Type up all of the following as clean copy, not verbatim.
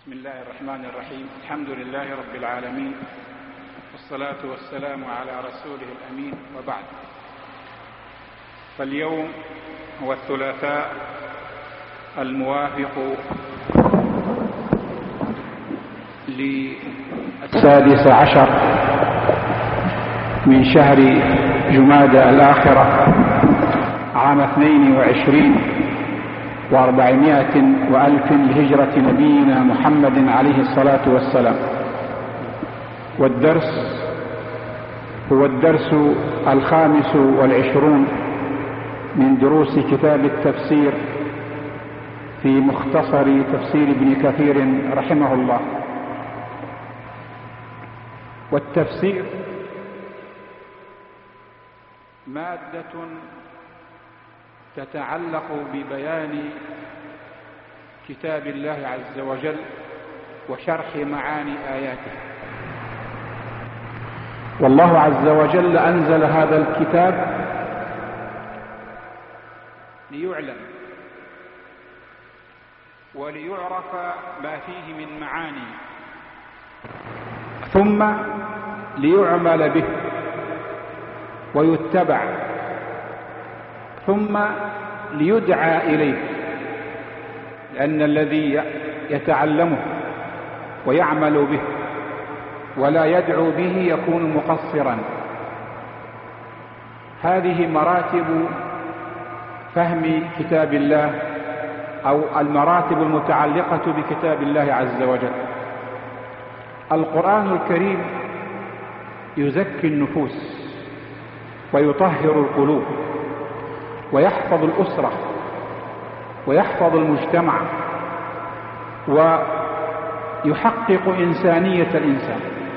بسم الله الرحمن الرحيم. الحمد لله رب العالمين، والصلاة والسلام على رسوله الأمين، وبعد. فاليوم هو الثلاثاء الموافق للسادس عشر من شهر جمادى الآخرة عام 22 و400 وألف لهجرة نبينا محمد عليه الصلاة والسلام. والدرس هو الدرس 25 من دروس كتاب التفسير في مختصر تفسير ابن كثير رحمه الله. والتفسير مادة تتعلق ببيان كتاب الله عز وجل وشرح معاني آياته. والله عز وجل أنزل هذا الكتاب ليعلم وليعرف ما فيه من معاني، ثم ليعمل به ويتبع، ثم ليدعى إليه، لأن الذي يتعلمه ويعمل به ولا يدعو به يكون مقصرا. هذه مراتب فهم كتاب الله، أو المراتب المتعلقة بكتاب الله عز وجل. القرآن الكريم يزكي النفوس ويطهر القلوب ويحفظ الأسرة ويحفظ المجتمع ويحقق إنسانية الإنسان.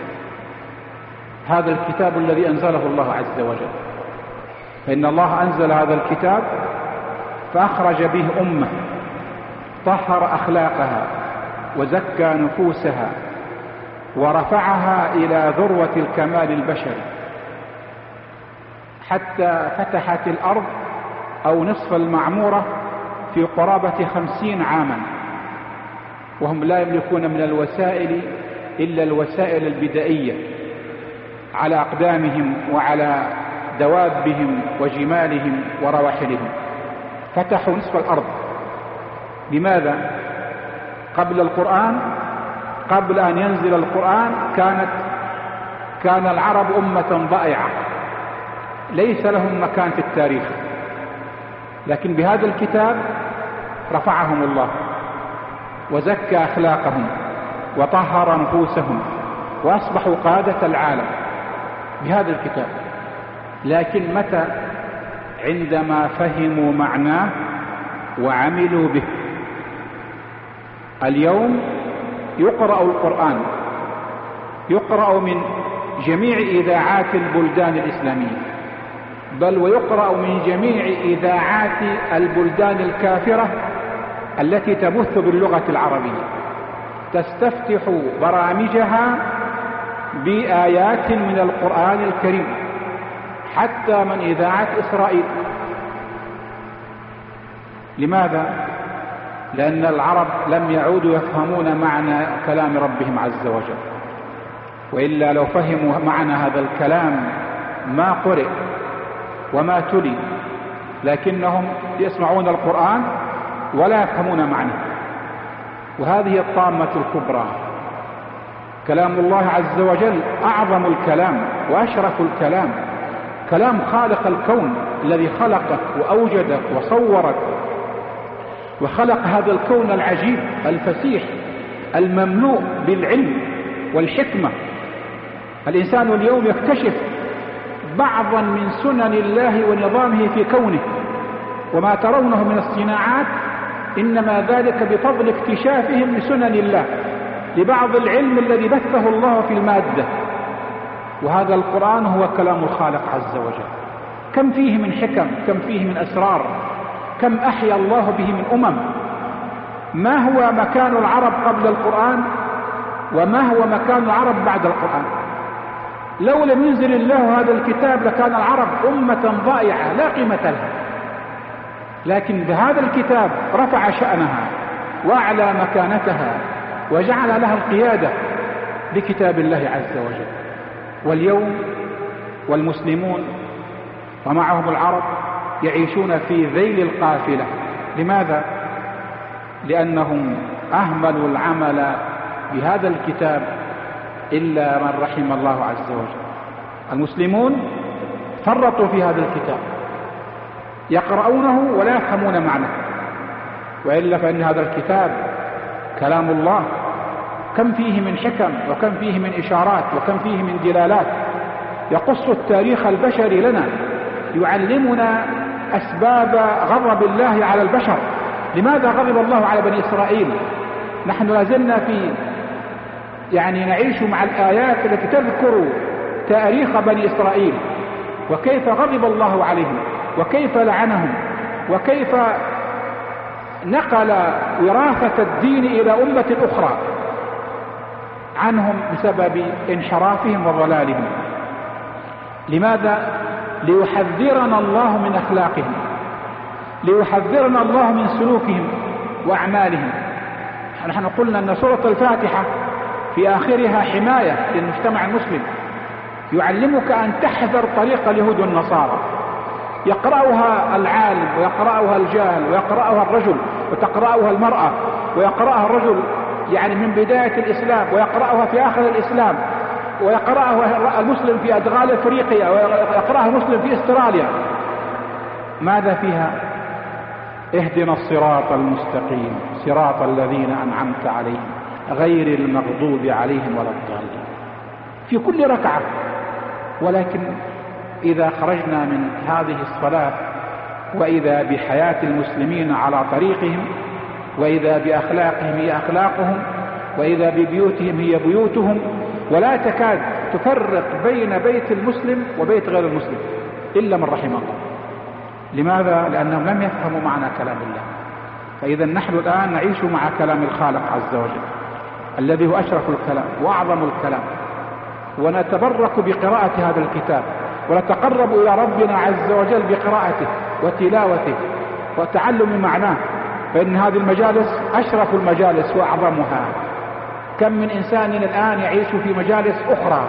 هذا الكتاب الذي أنزله الله عز وجل، فإن الله أنزل هذا الكتاب فأخرج به أمة طهر أخلاقها وزكى نفوسها ورفعها إلى ذروة الكمال البشري، حتى فتحت الأرض أو نصف المعمورة في قرابة 50 عاما، وهم لا يملكون من الوسائل إلا الوسائل البدائية على أقدامهم وعلى دوابهم وجمالهم ورواحلهم. فتحوا نصف الأرض. لماذا؟ قبل القرآن، قبل أن ينزل القرآن كان العرب أمة ضائعة ليس لهم مكان في التاريخ، لكن بهذا الكتاب رفعهم الله وزكى أخلاقهم وطهر نفوسهم وأصبحوا قادة العالم بهذا الكتاب. لكن متى؟ عندما فهموا معناه وعملوا به. اليوم يقرأ القرآن، يقرأ من جميع إذاعات البلدان الإسلامية، بل ويقرأ من جميع إذاعات البلدان الكافرة التي تبث باللغة العربية، تستفتح برامجها بآيات من القرآن الكريم، حتى من إذاعات إسرائيل. لماذا؟ لأن العرب لم يعودوا يفهمون معنى كلام ربهم عز وجل، وإلا لو فهموا معنى هذا الكلام ما قرئ وما تلي، لكنهم يسمعون القرآن ولا يفهمون معناه. وهذه الطامة الكبرى. كلام الله عز وجل أعظم الكلام وأشرف الكلام، كلام خالق الكون الذي خلقك وأوجدك وصورك وخلق هذا الكون العجيب الفسيح المملوء بالعلم والحكمة. الإنسان اليوم يكتشف بعضا من سنن الله ونظامه في كونه، وما ترونه من الصناعات إنما ذلك بفضل اكتشافهم لسنن الله، لبعض العلم الذي بثه الله في المادة. وهذا القرآن هو كلام الخالق عز وجل. كم فيه من حكم، كم فيه من أسرار، كم أحيا الله به من أمم. ما هو مكان العرب قبل القرآن وما هو مكان العرب بعد القرآن؟ لو لم ينزل الله هذا الكتاب لكان العرب أمة ضائعة لا قيمة لها، لكن بهذا الكتاب رفع شأنها وأعلى مكانتها وجعل لها القيادة بكتاب الله عز وجل. واليوم والمسلمون ومعهم العرب يعيشون في ذيل القافلة. لماذا؟ لأنهم أهملوا العمل بهذا الكتاب إلا من رحم الله عز وجل. المسلمون فرطوا في هذا الكتاب، يقرؤونه ولا يفهمون معناه، وإلا فإن هذا الكتاب كلام الله، كم فيه من حكم وكم فيه من إشارات وكم فيه من دلالات، يقص التاريخ البشري لنا، يعلمنا أسباب غضب الله على البشر. لماذا غضب الله على بني إسرائيل؟ نحن لازلنا نعيش مع الآيات التي تذكر تاريخ بني إسرائيل، وكيف غضب الله عليهم، وكيف لعنهم، وكيف نقل وراثة الدين إلى أمة أخرى عنهم بسبب انحرافهم وضلالهم. لماذا؟ ليحذرنا الله من أخلاقهم، ليحذرنا الله من سلوكهم وأعمالهم. نحن قلنا أن سورة الفاتحة في آخرها حماية للمجتمع المسلم، يعلمك أن تحذر طريق اليهود والنصارى، يقرأها العالم ويقرأها الجاهل ويقرأها الرجل وتقرأها المرأة ويقرأها الرجل من بداية الإسلام ويقرأها في آخر الإسلام، ويقرأها المسلم في أدغال أفريقيا ويقرأها المسلم في استراليا. ماذا فيها؟ اهدنا الصراط المستقيم صراط الذين أنعمت عليهم غير المغضوب عليهم ولا الضالين، في كل ركعة. ولكن إذا خرجنا من هذه الصلاة وإذا بحياة المسلمين على طريقهم، وإذا بأخلاقهم هي أخلاقهم، وإذا ببيوتهم هي بيوتهم، ولا تكاد تفرق بين بيت المسلم وبيت غير المسلم إلا من رحم الله. لماذا؟ لأنهم لم يفهموا معنى كلام الله. فإذا نحن الآن نعيش مع كلام الخالق عز وجل الذي هو أشرف الكلام وأعظم الكلام، ونتبرك بقراءة هذا الكتاب، ونتقرب إلى ربنا عز وجل بقراءته وتلاوته وتعلم معناه. فإن هذه المجالس أشرف المجالس وأعظمها. كم من إنسان الآن يعيش في مجالس أخرى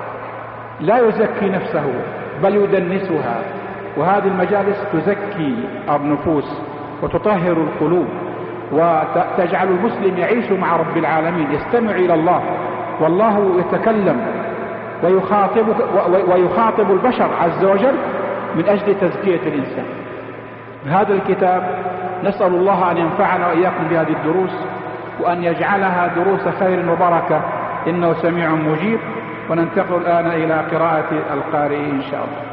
لا يزكي نفسه بل يدنسها، وهذه المجالس تزكي النفوس وتطهر القلوب وتجعل المسلم يعيش مع رب العالمين، يستمع إلى الله والله يتكلم ويخاطب البشر عز وجل من أجل تزكية الإنسان. هذا الكتاب نسأل الله أن ينفعنا وإياكم بهذه الدروس، وأن يجعلها دروس خير وبركة، إنه سميع مجيب. وننتقل الآن إلى قراءة القارئ إن شاء الله.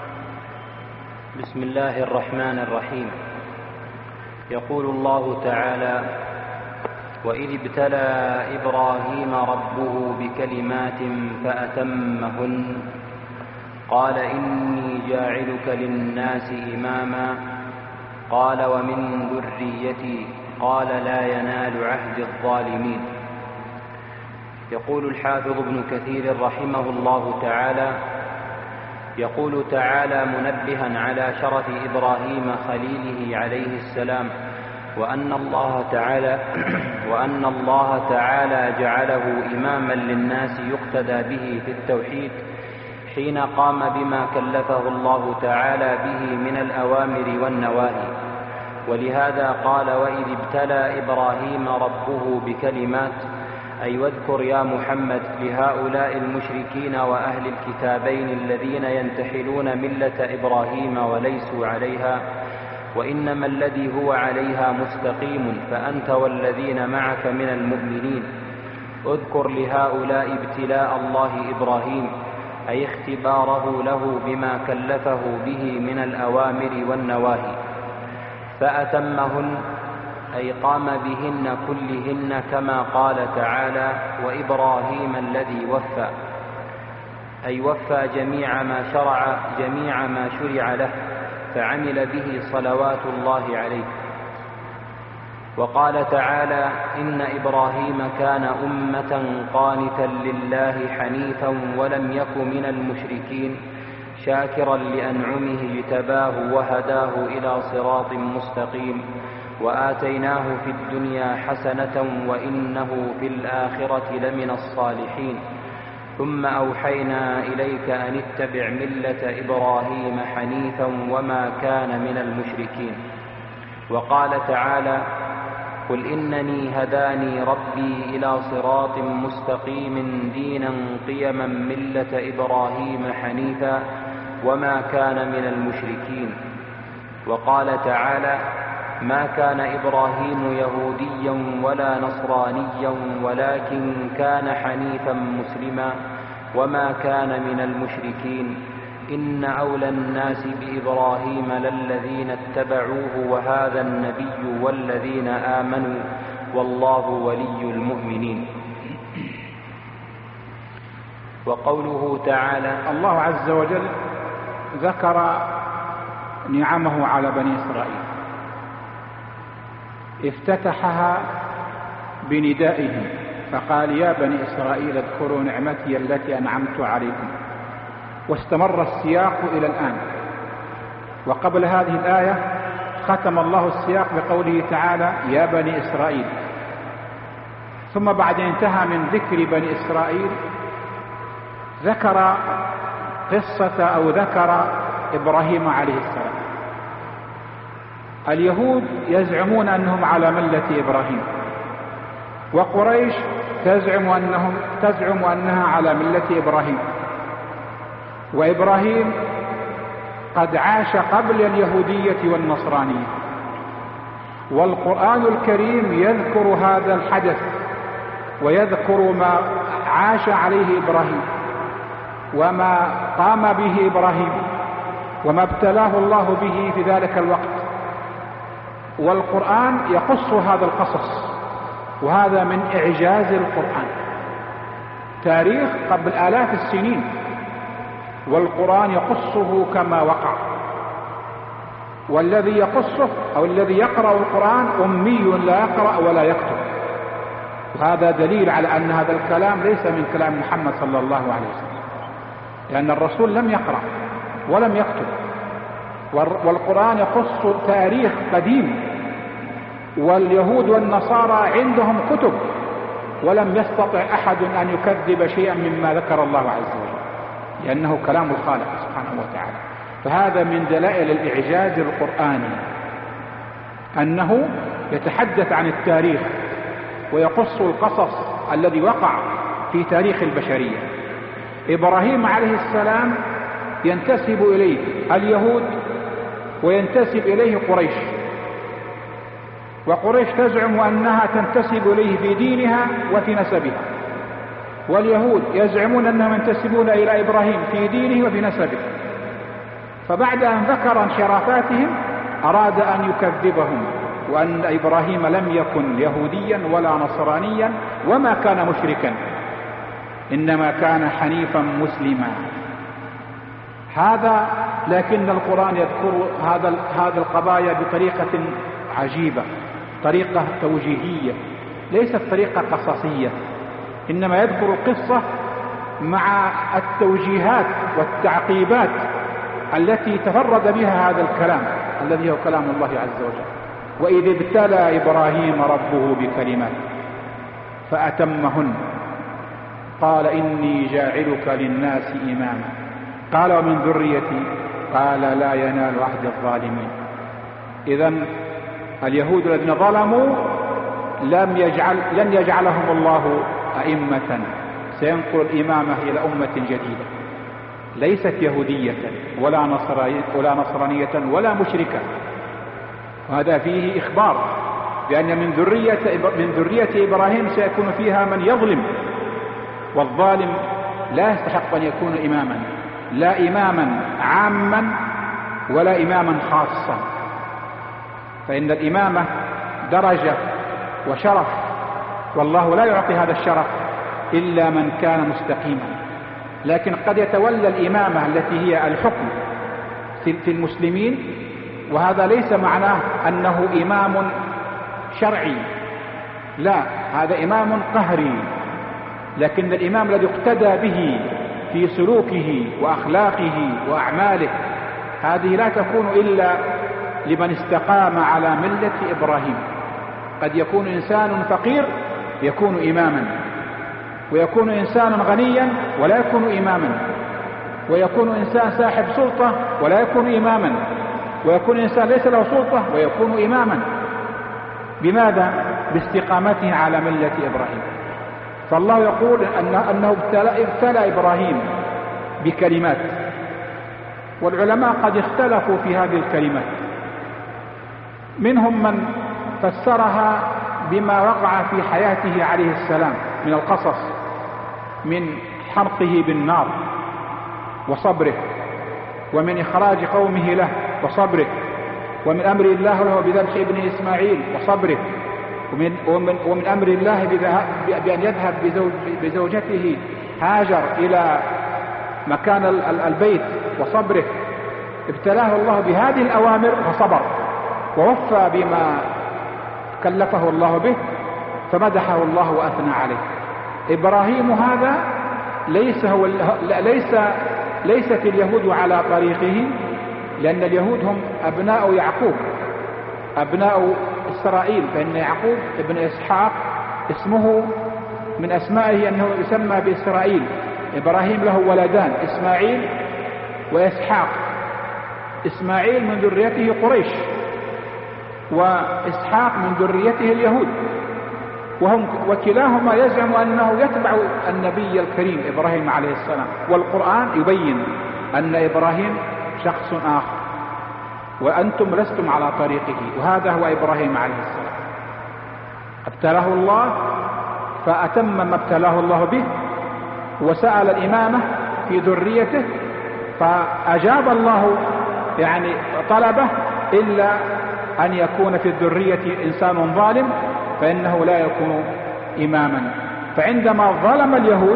بسم الله الرحمن الرحيم. يقول الله تعالى: وإذ ابتلى إبراهيم ربه بكلمات فأتمهن قال إني جاعلك للناس إماما قال ومن ذريتي قال لا ينال عهد الظالمين. يقول الحافظ ابن كثير رحمه الله تعالى: يقول تعالى منبها على شرف إبراهيم خليله عليه السلام، وأن الله تعالى جعله إماما للناس يقتدى به في التوحيد حين قام بما كلفه الله تعالى به من الأوامر والنواهي. ولهذا قال: وإذ ابتلى إبراهيم ربه بكلمات، أي واذكر يا محمد لهؤلاء المشركين وأهل الكتابين الذين ينتحلون ملة إبراهيم وليسوا عليها، وإنما الذي هو عليها مستقيم فأنت والذين معك من المؤمنين. اذكر لهؤلاء ابتلاء الله إبراهيم، أي اختباره له بما كلفه به من الأوامر والنواهي، فأتمهن أي قام بهن كلهن، كما قال تعالى: وإبراهيم الذي وفى، أي وفى جميع ما شرع له فعمل به صلوات الله عليه. وقال تعالى: إن إبراهيم كان أمة قانتا لله حنيفا ولم يك من المشركين شاكرا لأنعمه اجتباه وهداه إلى صراط مستقيم. وآتيناه في الدنيا حسنة وإنه في الآخرة لمن الصالحين ثم أوحينا إليك أن اتبع ملة إبراهيم حنيفا وما كان من المشركين. وقال تعالى: قل إنني هداني ربي إلى صراط مستقيم دينا قيما ملة إبراهيم حنيفا وما كان من المشركين. وقال تعالى: ما كان إبراهيم يهوديا ولا نصرانيا ولكن كان حنيفا مسلما وما كان من المشركين إن أولى الناس بإبراهيم للذين اتبعوه وهذا النبي والذين آمنوا والله ولي المؤمنين. وقوله تعالى: الله عز وجل ذكر نعمه على بني إسرائيل، افتتحها بندائهم فقال: يا بني إسرائيل اذكروا نعمتي التي أنعمت عليكم، واستمر السياق إلى الآن. وقبل هذه الآية ختم الله السياق بقوله تعالى: يا بني إسرائيل، ثم بعد انتهى من ذكر بني إسرائيل ذكر قصة أو ذكر إبراهيم عليه السلام. اليهود يزعمون أنهم على ملة إبراهيم، وقريش تزعم أنها على ملة إبراهيم، وإبراهيم قد عاش قبل اليهودية والنصرانية، والقرآن الكريم يذكر هذا الحدث ويذكر ما عاش عليه إبراهيم وما قام به إبراهيم وما ابتلاه الله به في ذلك الوقت، والقرآن يقص هذا القصص، وهذا من إعجاز القرآن. تاريخ قبل آلاف السنين والقرآن يقصه كما وقع، والذي يقصه أو الذي يقرأ القرآن أمي لا يقرأ ولا يكتب، وهذا دليل على أن هذا الكلام ليس من كلام محمد صلى الله عليه وسلم، لأن الرسول لم يقرأ ولم يكتب، والقرآن يقص تاريخ قديم، واليهود والنصارى عندهم كتب ولم يستطع أحد أن يكذب شيئا مما ذكر الله عز وجل، لأنه كلام الخالق سبحانه وتعالى. فهذا من دلائل الإعجاز القرآني أنه يتحدث عن التاريخ ويقص القصص الذي وقع في تاريخ البشرية. إبراهيم عليه السلام ينتسب إليه اليهود وينتسب إليه قريش، وقريش تزعم أنها تنتسب إليه في دينها وفي نسبها، واليهود يزعمون أنهم ينتسبون إلى إبراهيم في دينه وفي نسبه. فبعد أن ذكر انحرافاتهم أراد أن يكذبهم، وأن إبراهيم لم يكن يهوديا ولا نصرانيا وما كان مشركا، إنما كان حنيفا مسلما. هذا لكن القرآن يذكر هذا القضايا بطريقة عجيبة، طريقة توجيهية ليست طريقة قصصية، إنما يذكر القصة مع التوجيهات والتعقيبات التي تفرد بها هذا الكلام الذي هو كلام الله عز وجل. وإذ ابتلى إبراهيم ربه بكلمات فأتمهن قال إني جاعلك للناس إماما قال ومن ذريتي قال لا ينال عهد الظالمين. إذن اليهود الذين ظلموا لن يجعلهم الله أئمة، سينقل الإمامة إلى أمة جديدة ليست يهودية ولا نصرانية ولا مشركة. وهذا فيه إخبار بأن من ذرية إبراهيم سيكون فيها من يظلم، والظالم لا يستحق أن يكون إماما، لا إماما عاما ولا إماما خاصا، فإن الإمامة درجة وشرف، والله لا يعطي هذا الشرف إلا من كان مستقيما. لكن قد يتولى الإمامة التي هي الحكم في المسلمين، وهذا ليس معناه أنه إمام شرعي، لا، هذا إمام قهري. لكن الإمام الذي اقتدى به في سلوكه وأخلاقه وأعماله هذه لا تكون إلا لمن استقام على ملة إبراهيم. قد يكون إنسان فقير يكون إماما، ويكون إنسان غنيا ولا يكون إماما، ويكون إنسان صاحب سلطة ولا يكون إماما، ويكون إنسان ليس له سلطة ويكون إماما. بماذا؟ باستقامته على ملة إبراهيم. فالله يقول أنه ابتلى إبراهيم بكلمات، والعلماء قد اختلفوا في هذه الكلمات. منهم من فسرها بما وقع في حياته عليه السلام من القصص، من حرقه بالنار وصبره، ومن إخراج قومه له وصبره، ومن أمر الله له بذبح ابن إسماعيل وصبره، ومن أمر الله بأن يذهب بزوجته هاجر إلى مكان البيت وصبره. ابتلاه الله بهذه الأوامر فصبر ووفى بما كلفه الله به، فمدحه الله وأثنى عليه. إبراهيم هذا ليست اليهود على طريقه، لأن اليهود هم أبناء يعقوب، أبناء إسرائيل، فإن يعقوب ابن إسحاق اسمه من أسمائه أنه يسمى بإسرائيل. إبراهيم له ولدان، إسماعيل وإسحاق. إسماعيل من ذريته قريش، وإسحاق من ذريته اليهود، وكلاهما يزعم أنه يتبع النبي الكريم إبراهيم عليه السلام. والقرآن يبين أن إبراهيم شخص آخر، وأنتم لستم على طريقه، وهذا هو إبراهيم عليه السلام. ابتلاه الله فأتم ما ابتلاه الله به، وسأل الإمامة في ذريته فأجاب الله طلبه، إلا أن يكون في الذرية إنسان ظالم فإنه لا يكون إماما. فعندما ظلم اليهود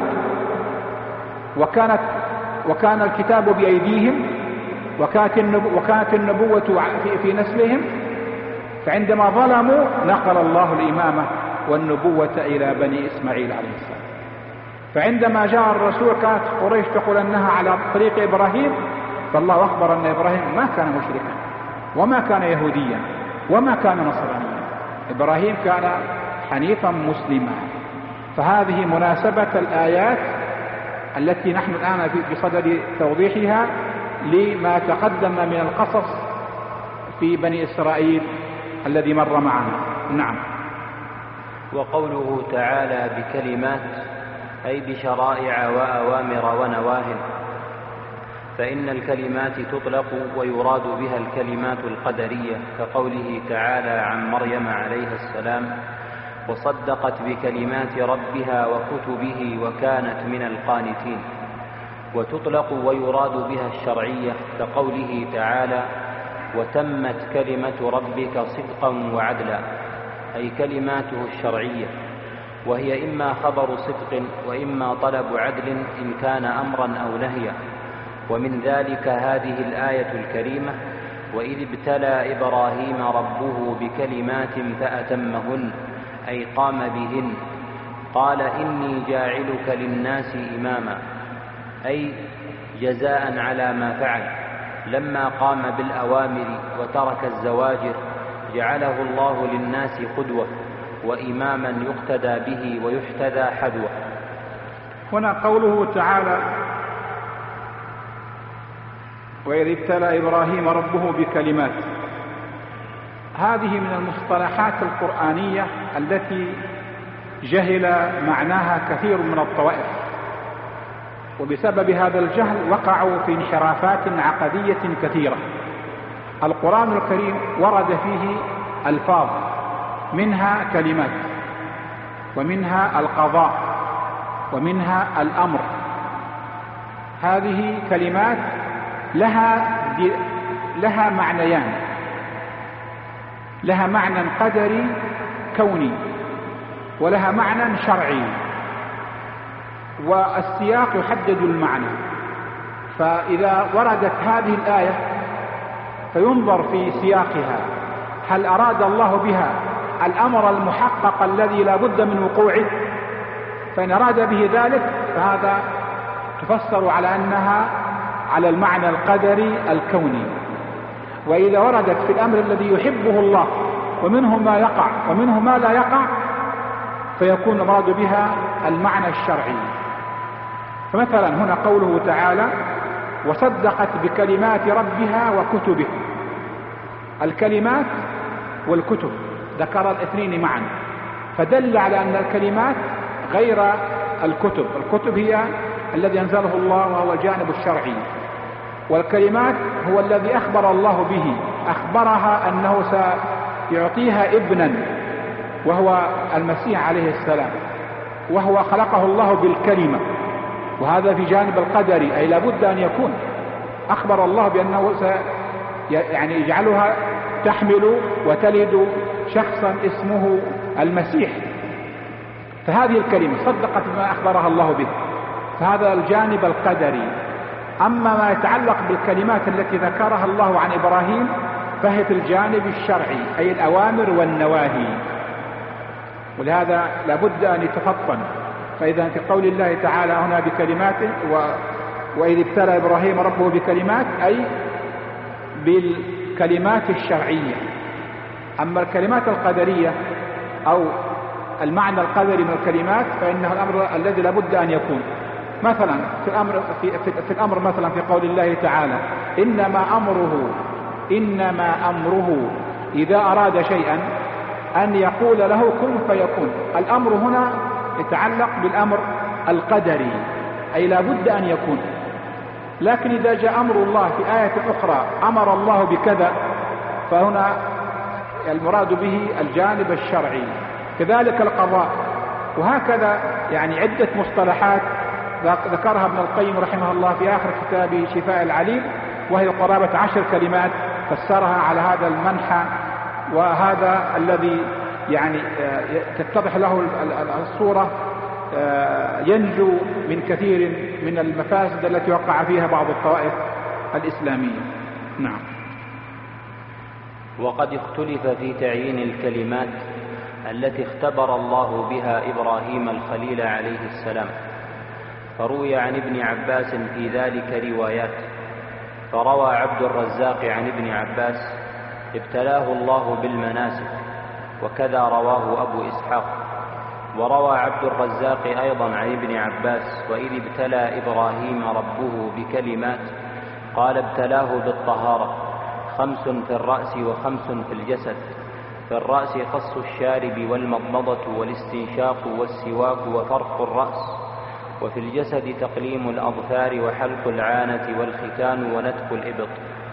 وكان الكتاب بأيديهم وكانت النبوة في نسلهم، فعندما ظلموا نقل الله الإمامة والنبوة إلى بني إسماعيل عليه السلام. فعندما جاء الرسول كانت قريش تقول أنها على طريق إبراهيم، فالله أخبر أن إبراهيم ما كان مشركا وما كان يهوديا وما كان نصرانيا. إبراهيم كان حنيفا مسلما. فهذه مناسبة الآيات التي نحن الآن بصدد توضيحها لما تقدم من القصص في بني إسرائيل الذي مر معنا. نعم. وقوله تعالى بكلمات أي بشرائع وأوامر ونواه، فإن الكلمات تطلق ويراد بها الكلمات القدرية، كقوله تعالى عن مريم عليه السلام: وصدقت بكلمات ربها وكتبه وكانت من القانتين. وتطلق ويراد بها الشرعية، كقوله تعالى: وتمت كلمة ربك صدقا وعدلا، أي كلماته الشرعية، وهي إما خبر صدق وإما طلب عدل إن كان أمرا أو نهيا. ومن ذلك هذه الآية الكريمة: وإذ ابتلى إبراهيم ربه بكلمات فأتمهن، أي قام بهن. قال: إني جاعلك للناس إماما، أي جزاء على ما فعل. لما قام بالأوامر وترك الزواجر جعله الله للناس قدوة وإماما يقتدى به ويحتذى حذوه. هنا قوله تعالى: وإذ ابتلى إبراهيم ربه بكلمات، هذه من المصطلحات القرآنية التي جهل معناها كثير من الطوائف، وبسبب هذا الجهل وقعوا في انحرافات عقدية كثيرة. القرآن الكريم ورد فيه ألفاظ، منها كلمات، ومنها القضاء، ومنها الأمر. هذه كلمات لها معنيان: لها معنى قدري كوني، ولها معنى شرعي، والسياق يحدد المعنى. فإذا وردت هذه الآية فينظر في سياقها، هل أراد الله بها الأمر المحقق الذي لا بد من وقوعه؟ فإن أراد به ذلك فهذا تفسر على أنها على المعنى القدري الكوني. وإذا وردت في الأمر الذي يحبه الله ومنه ما يقع ومنه ما لا يقع فيكون المراد بها المعنى الشرعي. فمثلا هنا قوله تعالى وصدقت بكلمات ربها وكتبه، الكلمات والكتب ذكر الاثنين معا، فدل على أن الكلمات غير الكتب. الكتب هي الذي أنزله الله وهو الجانب الشرعي، والكلمات هو الذي أخبر الله به، أخبرها أنه سيعطيها ابنا وهو المسيح عليه السلام، وهو خلقه الله بالكلمة، وهذا في جانب القدري، أي لابد أن يكون أخبر الله بأنه يعني يجعلها تحمل وتلد شخصا اسمه المسيح، فهذه الكلمة صدقت بما أخبرها الله به، فهذا الجانب القدري. أما ما يتعلق بالكلمات التي ذكرها الله عن إبراهيم فهي في الجانب الشرعي، أي الأوامر والنواهي، ولهذا لابد أن يتفطن. فإذا في قول الله تعالى هنا بكلماته وإذ ابتلى إبراهيم ربه بكلمات، أي بالكلمات الشرعية. أما الكلمات القدرية أو المعنى القدري من الكلمات فإنه الأمر الذي لابد أن يكون. مثلا في الأمر مثلا في قول الله تعالى إنما أمره إذا أراد شيئا أن يقول له كن فيكون. الأمر هنا يتعلق بالأمر القدري، أي لابد أن يكون. لكن إذا جاء أمر الله في آية أخرى أمر الله بكذا فهنا المراد به الجانب الشرعي. كذلك القضاء، وهكذا يعني عدة مصطلحات ذكرها ابن القيم رحمه الله في آخر كتاب شفاء العليل، وهي قرابة 10 كلمات فسرها على هذا المنحى، وهذا الذي يعني تتضح له الصورة ينجو من كثير من المفاسد التي وقع فيها بعض الطوائف الإسلامية. نعم. وقد اختلف في تعيين الكلمات التي اختبر الله بها إبراهيم الخليل عليه السلام، فروي عن ابن عباس في ذلك روايات. فروى عبد الرزاق عن ابن عباس ابتلاه الله بالمناسك، وكذا رواه أبو إسحاق. وروى عبد الرزاق أيضا عن ابن عباس وإذ ابتلى إبراهيم ربه بكلمات قال ابتلاه بالطهارة 5 في الرأس و5 في الجسد. في الرأس قص الشارب والمضمضة والاستنشاق والسواك وفرق الرأس، وفي الجسد تقليم الأظفار وحلق العانة والختان ونتف الإبط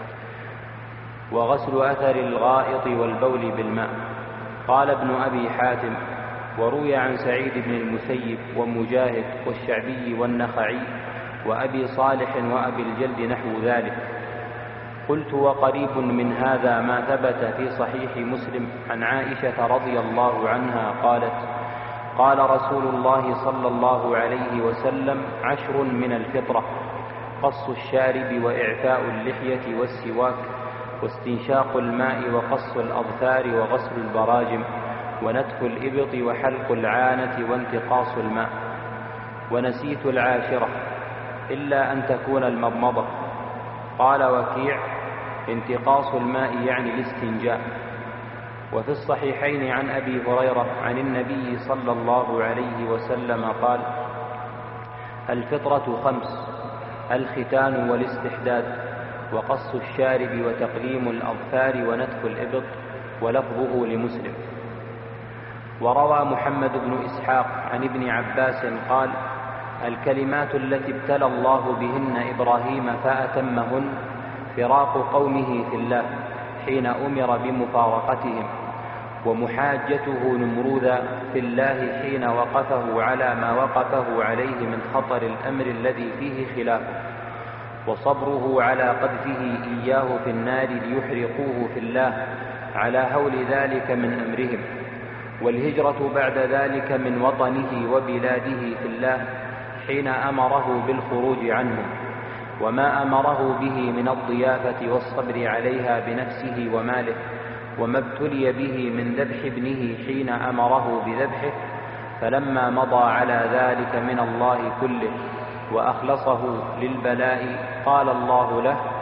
وغسل أثر الغائط والبول بالماء. قال ابن أبي حاتم: وروي عن سعيد بن المسيب ومجاهد والشعبي والنخعي وأبي صالح وأبي الجلد نحو ذلك. قلت: وقريب من هذا ما ثبت في صحيح مسلم عن عائشة رضي الله عنها قالت: قال رسول الله صلى الله عليه وسلم: 10 من الفطرة: قص الشارب وإعفاء اللحية والسواك واستنشاق الماء وقص الأظفار وغسل البراجم ونتف الإبط وحلق العانة وانتقاص الماء. ونسيت 10 إلا أن تكون المضمضة. قال وكيع: انتقاص الماء يعني الاستنجاء. وفي الصحيحين عن أبي هريرة عن النبي صلى الله عليه وسلم قال: الفطرة 5: الختان والاستحداد وقص الشارب وتقليم الأظفار ونتف الإبط. ولفظه لمسلم. وروى محمد بن إسحاق عن ابن عباس قال: الكلمات التي ابتلى الله بهن إبراهيم فأتمهن فراق قومه في الله حين أمر بمفارقتهم، ومحاجته نمروذا في الله حين وقفه على ما وقفه عليه من خطر الأمر الذي فيه خلاف، وصبره على قذفه إياه في النار ليحرقوه في الله على هول ذلك من أمرهم، والهجرة بعد ذلك من وطنه وبلاده في الله حين أمره بالخروج عنهم، وما أمره به من الضيافة والصبر عليها بنفسه وماله، وما ابتلي به من ذبح ابنه حين أمره بذبحه، فلما مضى على ذلك من الله كله وأخلصه للبلاء قال الله له: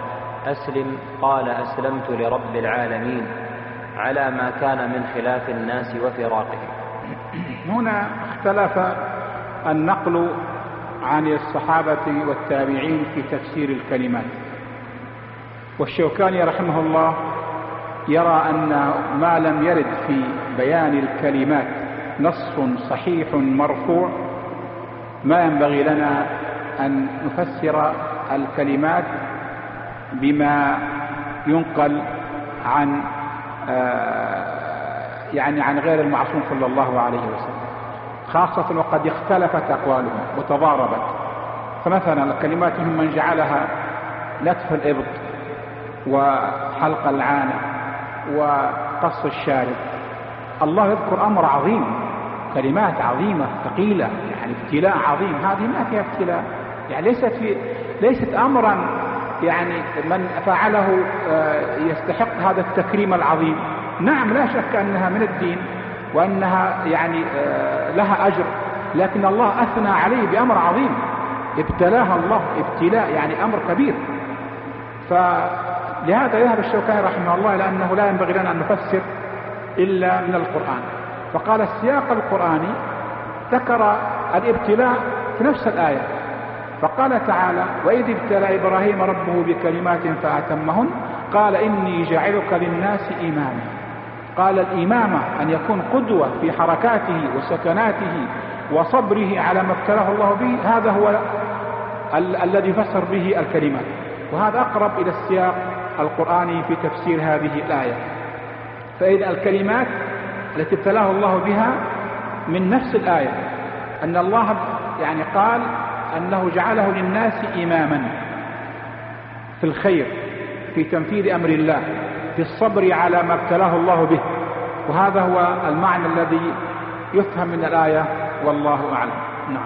أسلم قال أسلمت لرب العالمين على ما كان من خلاف الناس وفراقهم. هنا اختلف النقل عن الصحابة والتابعين في تفسير الكلمات، والشوكاني رحمه الله يرى أن ما لم يرد في بيان الكلمات نص صحيح مرفوع ما ينبغي لنا أن نفسر الكلمات بما ينقل عن عن غير المعصوم صلى الله عليه وسلم، خاصة وقد اختلفت أقوالهم وتضاربت. فمثلا الكلمات من جعلها نتف الإبط وحلق العانة وقص الشارب. الله يذكر أمر عظيم، كلمات عظيمة ثقيلة، يعني ابتلاء عظيم، هذه ما فيها ابتلاء، يعني ليست أمرا يعني من فعله يستحق هذا التكريم العظيم. نعم لا شك أنها من الدين وأنها يعني لها أجر، لكن الله أثنى عليه بأمر عظيم، ابتلاها الله ابتلاء يعني أمر كبير. فلهذا يذهب الشوكاني رحمه الله إلى أنه لا ينبغي لنا أن نفسر إلا من القرآن، فقال السياق القرآني ذكر الابتلاء في نفس الآية، فقال تعالى: وإذ ابتلى إبراهيم ربه بكلمات فأتمهن قال إني جاعلك للناس إماما. قال الإمامة أن يكون قدوة في حركاته وسكناته وصبره على ما ابتلاه الله به، هذا هو الذي فسر به الكلمات، وهذا أقرب إلى السياق القرآني في تفسير هذه الآية. فإذا الكلمات التي ابتلاه الله بها من نفس الآية، أن الله يعني قال أنه جعله للناس إماما في الخير، في تنفيذ أمر الله، في الصبر على ما ابتلاه الله به، وهذا هو المعنى الذي يفهم من الآية والله أعلم. نعم.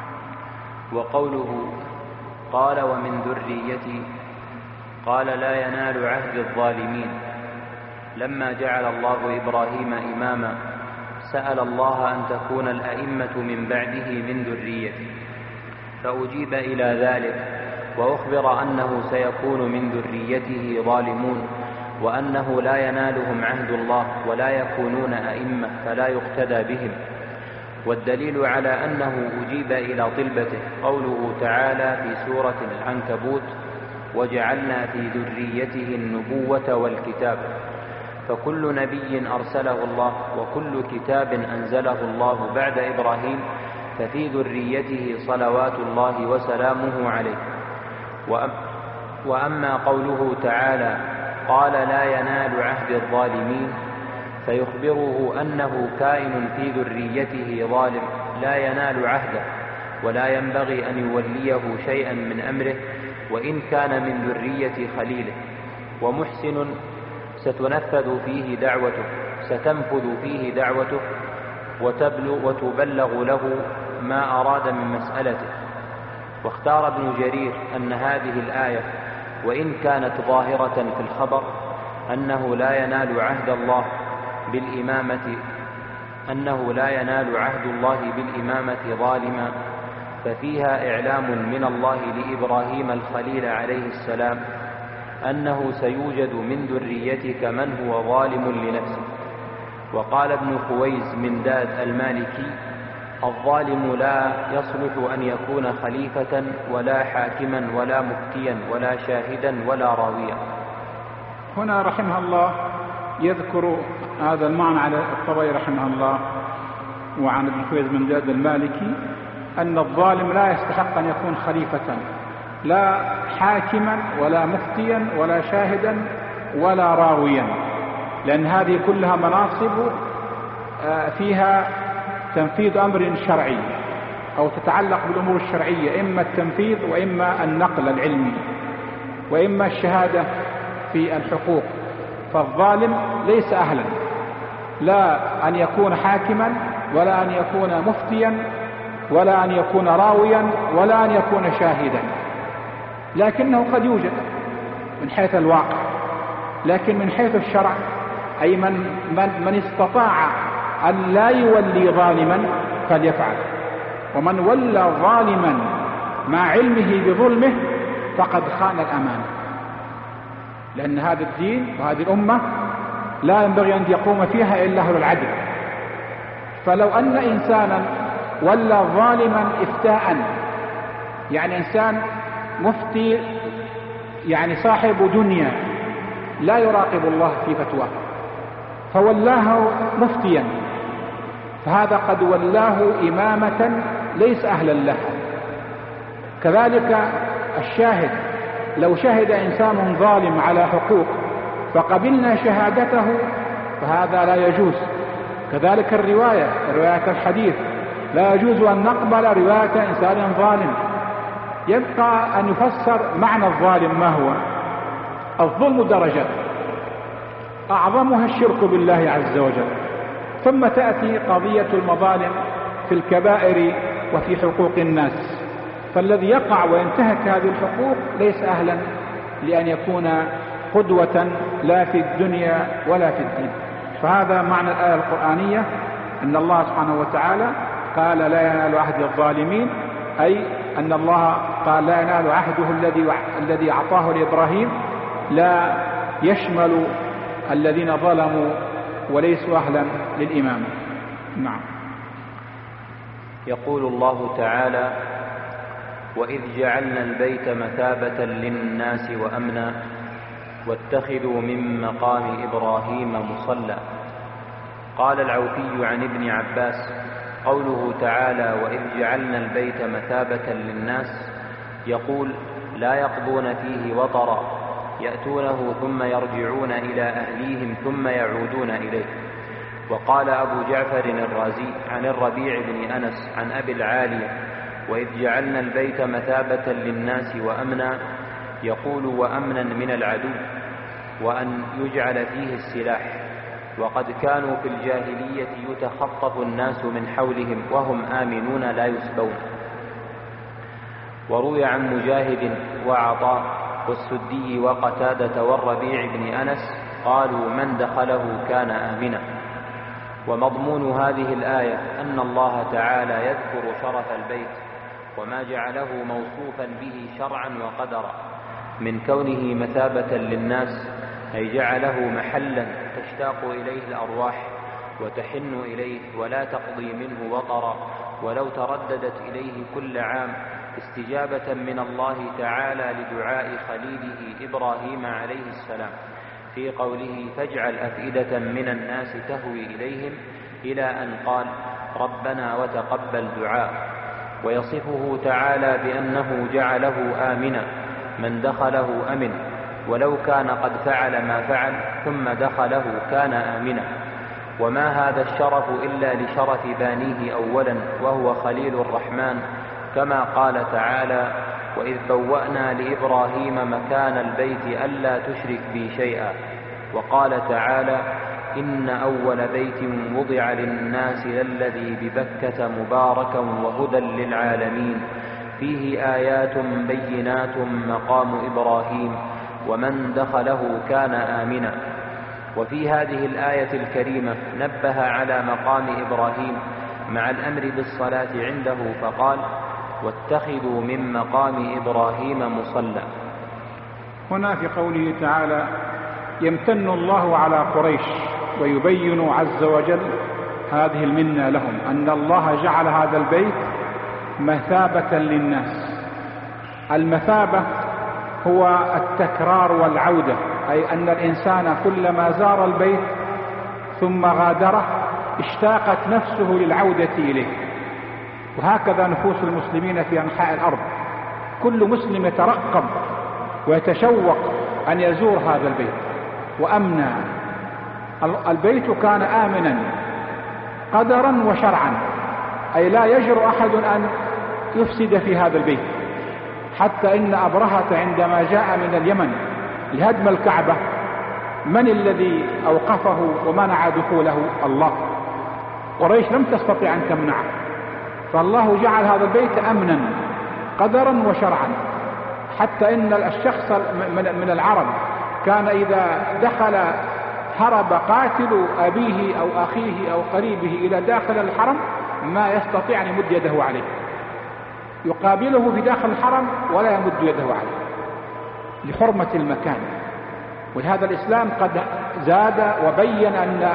وقوله قال ومن ذريتي قال لا ينال عهد الظالمين، لما جعل الله إبراهيم إماما سأل الله أن تكون الأئمة من بعده من ذريته، فأجيب إلى ذلك وأخبر أنه سيكون من ذريته ظالمون، وأنه لا ينالهم عهد الله ولا يكونون أئمة فلا يقتدى بهم. والدليل على أنه أجيب إلى طلبته قوله تعالى في سورة العنكبوت: وجعلنا في ذريته النبوة والكتاب. فكل نبي أرسله الله وكل كتاب أنزله الله بعد إبراهيم ففي ذريته صلوات الله وسلامه عليه. وأما قوله تعالى قال لا ينال عهد الظالمين، فيخبره أنه كائن في ذريته ظالم لا ينال عهده ولا ينبغي أن يوليه شيئا من أمره وإن كان من ذرية خليله، ومحسن ستنفذ فيه دعوته وتبلغ له ما أراد من مسألته. واختار ابن جرير أن هذه الآية وإن كانت ظاهرة في الخبر أنه لا ينال عهد الله بالإمامة ظالما، ففيها إعلام من الله لإبراهيم الخليل عليه السلام أنه سيوجد من ذريتك من هو ظالم لنفسه. وقال ابن خويز من داد المالكي: الظالم لا يصلح أن يكون خليفة ولا حاكما ولا مفتيا ولا شاهدا ولا راويا. هنا رحمه الله يذكر هذا المعنى على الطبري رحمه الله وعن ابن خويز من داد المالكي، أن الظالم لا يستحق أن يكون خليفة، لا حاكما ولا مفتيا ولا شاهدا ولا راويا، لأن هذه كلها مناصب فيها تنفيذ أمر شرعي أو تتعلق بالأمور الشرعية، إما التنفيذ وإما النقل العلمي وإما الشهادة في الحقوق. فالظالم ليس أهلا لا أن يكون حاكما ولا أن يكون مفتيا ولا أن يكون راويا ولا أن يكون شاهدا، لكنه قد يوجد من حيث الواقع. لكن من حيث الشرع أي من استطاع أن لا يولي ظالما فليفعل، ومن ولى ظالما مع علمه بظلمه فقد خان الأمانة. لأن هذا الدين وهذه الأمة لا ينبغي أن يقوم فيها إلا أهل العدل. فلو أن إنسانا ولا ظالما إفتاء، يعني إنسان مفتي يعني صاحب دنيا لا يراقب الله في فتواه فولاه مفتيا، فهذا قد ولاه إمامة ليس أهلا لها. كذلك الشاهد، لو شهد إنسان ظالم على حقوق فقبلنا شهادته فهذا لا يجوز. كذلك رواية الحديث لا يجوز أن نقبل رواية إنسان ظالم. يبقى أن يفسر معنى الظالم. ما هو الظلم؟ درجات، أعظمها الشرك بالله عز وجل، ثم تأتي قضية المظالم في الكبائر وفي حقوق الناس. فالذي يقع وينتهك هذه الحقوق ليس أهلا لأن يكون قدوة لا في الدنيا ولا في الدين. فهذا معنى الآية القرآنية، أن الله سبحانه وتعالى قال لا ينال عهد الظالمين، أي أن الله قال لا ينال عهده الذي أعطاه لإبراهيم، لا يشمل الذين ظلموا وليسوا أهلا للإمامة. نعم. يقول الله تعالى: وإذ جعلنا البيت مثابة للناس وأمنا واتخذوا من مقام إبراهيم مصلى. قال العوفي عن ابن عباس: قوله تعالى وإذ جعلنا البيت مثابة للناس، يقول لا يقضون فيه وطرا، يأتونه ثم يرجعون إلى أهليهم ثم يعودون إليه. وقال أبو جعفر الرازي عن الربيع بن أنس عن أبي العالية: وإذ جعلنا البيت مثابة للناس وأمنا، يقول وأمنا من العدو، وأن يجعل فيه السلاح. وقد كانوا في الجاهلية يتخطف الناس من حولهم وهم آمنون لا يسبون. وروي عن مجاهد وعطاء والسدي وقتادة والربيع بن أنس قالوا من دخله كان آمنا. ومضمون هذه الآية أن الله تعالى يذكر شرف البيت وما جعله موصوفا به شرعا وقدرا من كونه مثابة للناس، أي جعله محلا تشتاق إليه الأرواح وتحن إليه ولا تقضي منه وطرا، ولو ترددت إليه كل عام استجابة من الله تعالى لدعاء خليله إبراهيم عليه السلام في قوله فاجعل أفئدة من الناس تهوي إليهم، إلى أن قال ربنا وتقبل دعاء. ويصفه تعالى بأنه جعله آمنا، من دخله أمن، ولو كان قد فعل ما فعل ثم دخله كان آمنا. وما هذا الشرف إلا لشرف بانيه أولا وهو خليل الرحمن، كما قال تعالى وإذ بوأنا لإبراهيم مكان البيت ألا تشرك بي شيئا. وقال تعالى إن أول بيت وضع للناس للذي ببكة مباركا وهدى للعالمين فيه آيات بينات مقام إبراهيم ومن دخله كان آمنا. وفي هذه الآية الكريمة نبه على مقام إبراهيم مع الأمر بالصلاة عنده فقال واتخذوا من مقام إبراهيم مصلى. هنا في قوله تعالى يمتن الله على قريش ويبين عز وجل هذه المنة لهم أن الله جعل هذا البيت مثابة للناس. المثابة هو التكرار والعودة، أي أن الإنسان كلما زار البيت ثم غادره اشتاقت نفسه للعودة إليه. وهكذا نفوس المسلمين في أنحاء الأرض، كل مسلم يترقب ويتشوق أن يزور هذا البيت وأمنا. البيت كان آمنا قدرا وشرعا، أي لا يجرؤ أحد أن يفسد في هذا البيت. حتى إن أبرهة عندما جاء من اليمن لهدم الكعبة من الذي أوقفه ومنع دخوله؟ الله. قريش لم تستطيع أن تمنعه، فالله جعل هذا البيت أمنا قدرا وشرعا. حتى إن الشخص من العرب كان إذا دخل هرب قاتل أبيه أو أخيه أو قريبه إلى داخل الحرم ما يستطيع أن يمد يده عليه، يقابله في داخل الحرم ولا يمد يده عليه لحرمة المكان. ولهذا الإسلام قد زاد وبين أن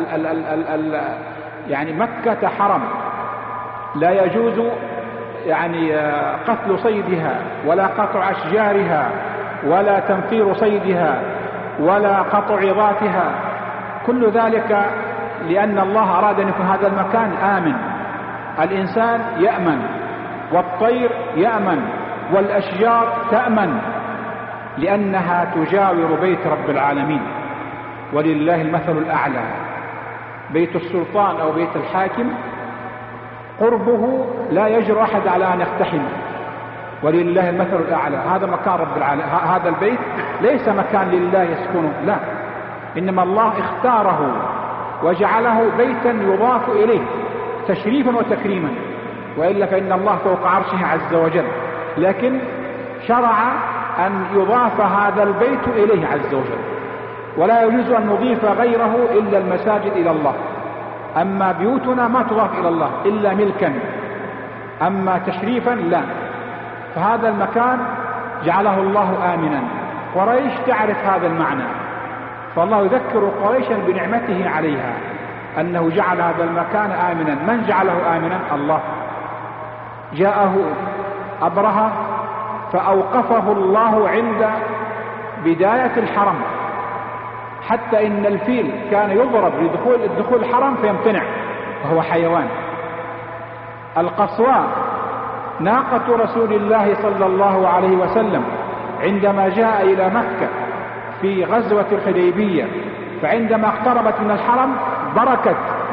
يعني مكة حرم، لا يجوز يعني قتل صيدها ولا قطع أشجارها ولا تنفير صيدها ولا قطع عظاتها، كل ذلك لأن الله أراد أن يكون هذا المكان آمن، الإنسان يأمن والطير يأمن والأشجار تأمن، لأنها تجاور بيت رب العالمين. ولله المثل الأعلى، بيت السلطان أو بيت الحاكم قربه لا يجرؤ أحد على أن يقتحم، ولله المثل الأعلى. هذا مكان رب العالمين، هذا البيت ليس مكان لله يسكنه، لا، إنما الله اختاره وجعله بيتا يضاف إليه تشريفا وتكريما، وإلا فإن الله فوق عرشه عز وجل، لكن شرع أن يضاف هذا البيت إليه عز وجل، ولا يجوز أن نضيف غيره إلا المساجد إلى الله. أما بيوتنا ما تضاف إلى الله إلا ملكا، أما تشريفا لا. فهذا المكان جعله الله آمنا، قريش تعرف هذا المعنى، فالله يذكر قريشا بنعمته عليها أنه جعل هذا المكان آمنا. من جعله آمنا؟ الله. جاءه أبرهة فأوقفه الله عند بداية الحرم، حتى إن الفيل كان يضرب لدخول الحرم فيمتنع وهو حيوان. القصواء ناقة رسول الله صلى الله عليه وسلم عندما جاء إلى مكة في غزوة الحديبية، فعندما اقتربت من الحرم بركت،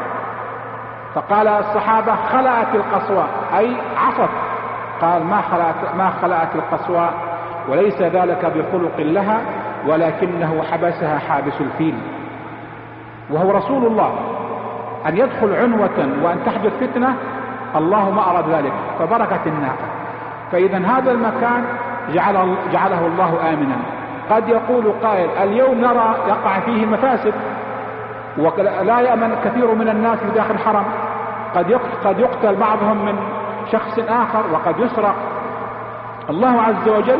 فقال الصحابة خلأت القصواء أي عصت، قال ما خلأت القصواء، وليس ذلك بخلق لها، ولكنه حبسها حابس الفيل، وهو رسول الله. أن يدخل عنوة وأن تحدث فتنة الله ما أراد ذلك، فبركت الناقة. فإذا هذا المكان جعله الله آمنا. قد يقول قائل اليوم نرى يقع فيه المفاسد ولا يأمن كثير من الناس في داخل الحرم، قد يقتل بعضهم من شخص آخر وقد يسرق. الله عز وجل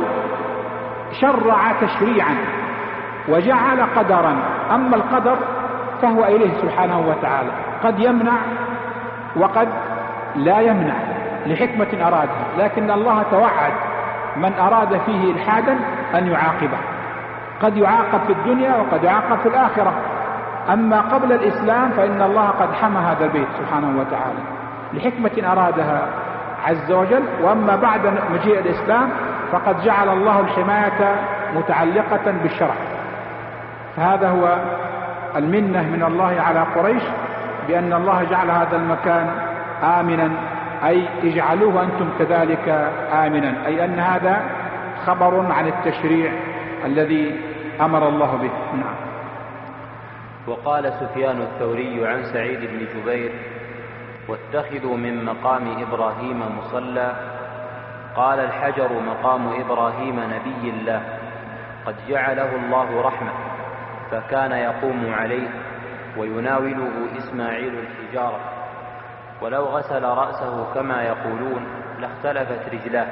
شرع تشريعا وجعل قدرا، أما القدر فهو إليه سبحانه وتعالى، قد يمنع وقد لا يمنع لحكمة أرادها، لكن الله توعد من أراد فيه إلحادا أن يعاقبه، قد يعاقب في الدنيا وقد يعاقب في الآخرة. أما قبل الإسلام فإن الله قد حمى هذا البيت سبحانه وتعالى لحكمة أرادها عز وجل، وأما بعد مجيء الإسلام فقد جعل الله الحماية متعلقة بالشرع. فهذا هو المنة من الله على قريش بأن الله جعل هذا المكان آمنا، أي اجعلوه أنتم كذلك آمنا، أي أن هذا خبر عن التشريع الذي أمر الله به. نعم. وقال سفيان الثوري عن سعيد بن جبير: واتخذوا من مقام إبراهيم مصلى. قال: الحجر مقام إبراهيم نبي الله، قد جعله الله رحمة، فكان يقوم عليه ويناوله إسماعيل الحجارة، ولو غسل رأسه كما يقولون لاختلفت رجلاه.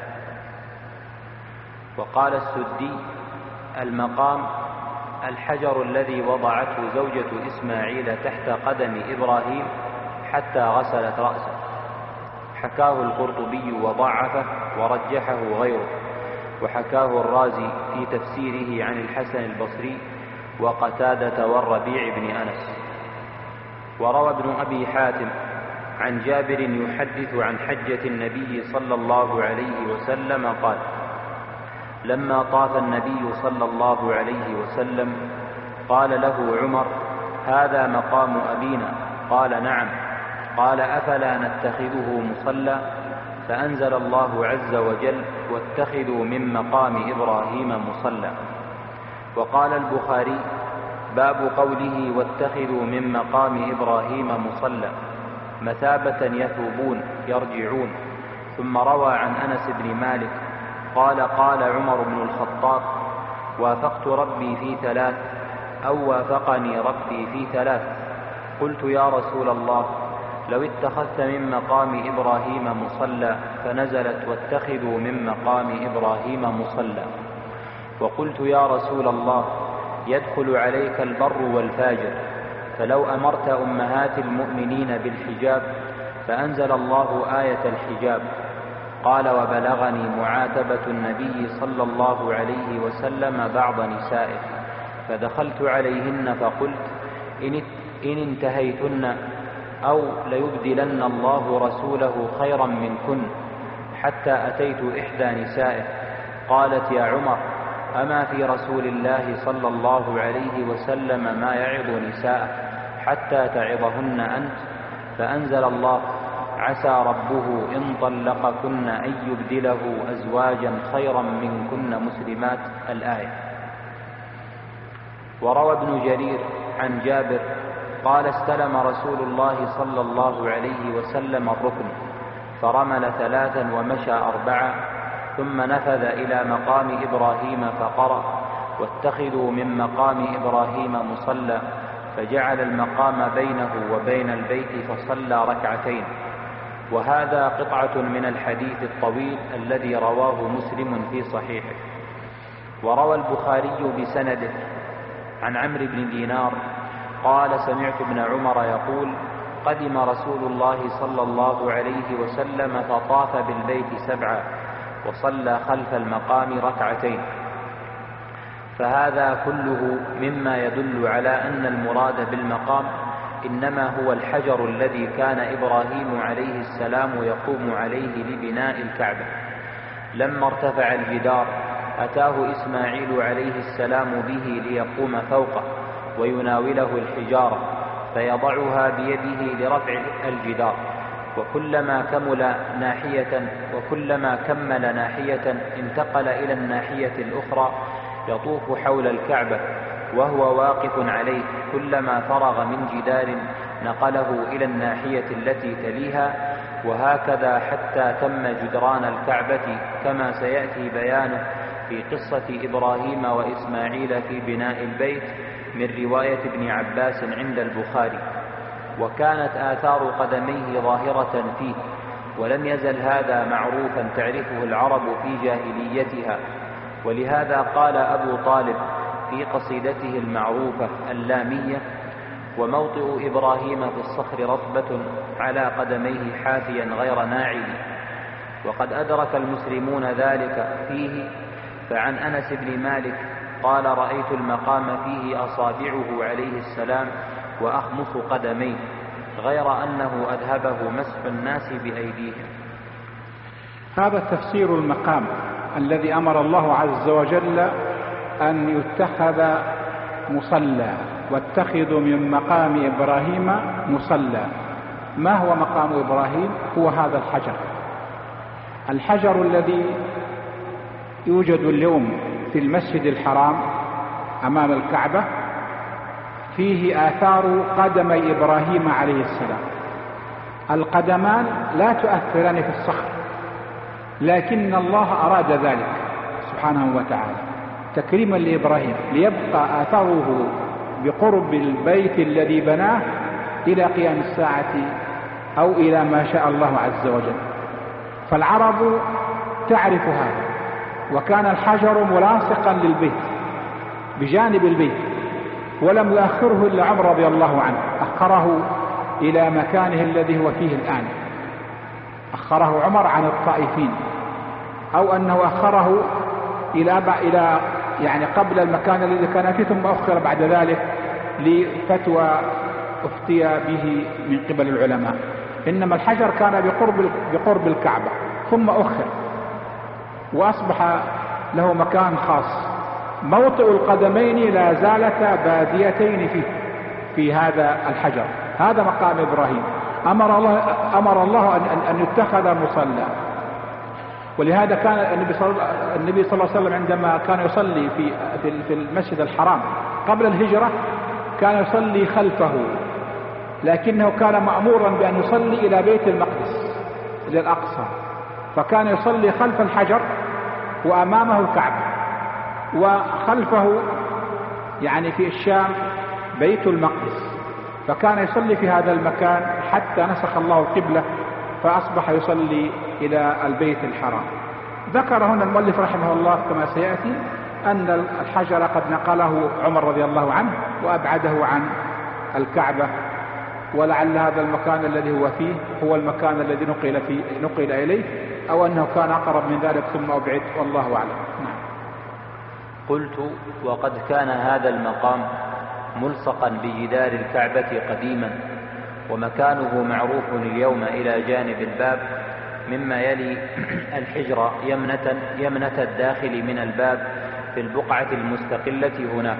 وقال السدي: المقام الحجر الذي وضعته زوجة إسماعيل تحت قدم إبراهيم حتى غسلت رأسه. حكاه القرطبي وضعفه ورجحه غيره، وحكاه الرازي في تفسيره عن الحسن البصري وقتادة والربيع بن أنس. وروى ابن أبي حاتم عن جابر يحدث عن حجة النبي صلى الله عليه وسلم قال: لما طاف النبي صلى الله عليه وسلم قال له عمر: هذا مقام أبينا. قال: نعم. قال: أفلا نتخذه مصلى؟ فأنزل الله عز وجل: واتخذوا من مقام إبراهيم مصلى. وقال البخاري: باب قوله: واتخذوا من مقام إبراهيم مصلى، مثابة يثوبون يرجعون. ثم روى عن أنس بن مالك قال: قال عمر بن الخطاب: وافقت ربي في ثلاث، أو وافقني ربي في ثلاث. قلت: يا رسول الله، لو اتخذت من مقام إبراهيم مصلى، فنزلت: واتخذوا من مقام إبراهيم مصلى. وقلت: يا رسول الله، يدخل عليك البر والفاجر، فلو أمرت أمهات المؤمنين بالحجاب فأنزل الله آية الحجاب. قال: وبلغني معاتبة النبي صلى الله عليه وسلم بعض نسائه، فدخلت عليهن فقلت: إن انتهيتن أو ليبدلن الله رسوله خيرا منكن، حتى أتيت إحدى نسائه قالت: يا عمر، أما في رسول الله صلى الله عليه وسلم ما يعظ نساءه حتى تعظهن أنت؟ فأنزل الله: عسى ربه إن طلقكن أن يبدله أزواجا خيرا منكن مسلمات، الآية. وروى ابن جرير عن جابر قال: استلم رسول الله صلى الله عليه وسلم الركن فرمل 3 ومشى 4، ثم نفذ إلى مقام إبراهيم فقرأ: واتخذوا من مقام إبراهيم مصلى، فجعل المقام بينه وبين البيت فصلى 2. وهذا قطعة من الحديث الطويل الذي رواه مسلم في صحيحه. وروى البخاري بسنده عن عمرو بن دينار قال: سمعت ابن عمر يقول: قدم رسول الله صلى الله عليه وسلم فطاف بالبيت 7 وصلى خلف المقام 2. فهذا كله مما يدل على أن المراد بالمقام إنما هو الحجر الذي كان إبراهيم عليه السلام يقوم عليه لبناء الكعبة. لما ارتفع الجدار أتاه إسماعيل عليه السلام به ليقوم فوقه ويناوله الحجارة فيضعها بيده لرفع الجدار، وكلما كمل ناحية انتقل إلى الناحية الأخرى يطوف حول الكعبة وهو واقف عليه، كلما فرغ من جدار نقله إلى الناحية التي تليها، وهكذا حتى تم جدران الكعبة، كما سيأتي بيانه في قصة إبراهيم وإسماعيل في بناء البيت من رواية ابن عباس عند البخاري. وكانت آثار قدميه ظاهرة فيه، ولم يزل هذا معروفا تعرفه العرب في جاهليتها. ولهذا قال أبو طالب في قصيدته المعروفة اللامية: وموطئ إبراهيم في الصخر رطبة على قدميه حافيا غير ناعل. وقد أدرك المسلمون ذلك فيه، فعن أنس بن مالك قال: رأيت المقام فيه أصابعه عليه السلام وأخمص قدميه، غير أنه أذهبه مسح الناس بأيديهم. هذا تفسير المقام الذي أمر الله عز وجل أن يتخذ مصلى: واتخذوا من مقام إبراهيم مصلى. ما هو مقام إبراهيم؟ هو هذا الحجر الذي يوجد اليوم في المسجد الحرام أمام الكعبة، فيه آثار قدمي إبراهيم عليه السلام. القدمان لا تؤثران في الصخر، لكن الله أراد ذلك سبحانه وتعالى تكريما لإبراهيم، ليبقى آثاره بقرب البيت الذي بناه إلى قيام الساعة أو إلى ما شاء الله عز وجل. فالعرب تعرف هذا، وكان الحجر ملاصقا للبيت بجانب البيت، ولم يؤخره إلا عمر رضي الله عنه، أخره إلى مكانه الذي هو فيه الآن، أخره عمر عن الطائفين، أو أنه أخره إلى يعني قبل المكان الذي كان فيه، ثم أخر بعد ذلك لفتوى أفتي به من قبل العلماء. إنما الحجر كان بقرب الكعبة ثم أخر وأصبح له مكان خاص. موطئ القدمين لا زالتا باديتين في هذا الحجر. هذا مقام إبراهيم أمر الله أن يتخذ مصلى. ولهذا كان النبي صلى الله عليه وسلم عندما كان يصلي في المسجد الحرام قبل الهجرة كان يصلي خلفه، لكنه كان مأمورا بأن يصلي إلى بيت المقدس إلى الأقصى، فكان يصلي خلف الحجر وأمامه الكعبة، وخلفه يعني في الشام بيت المقدس، فكان يصلي في هذا المكان حتى نسخ الله القبلة فأصبح يصلي إلى البيت الحرام. ذكر هنا المؤلف رحمه الله كما سيأتي أن الحجر قد نقله عمر رضي الله عنه وأبعده عن الكعبة، ولعل هذا المكان الذي هو فيه هو المكان الذي نقل إليه، أو أنه كان أقرب من ذلك ثم أبعد، والله أعلم. نعم. قلت: وقد كان هذا المقام ملصقا بجدار الكعبة قديما، ومكانه معروف اليوم إلى جانب الباب مما يلي الحجر يمنة الداخل من الباب في البقعة المستقلة هناك.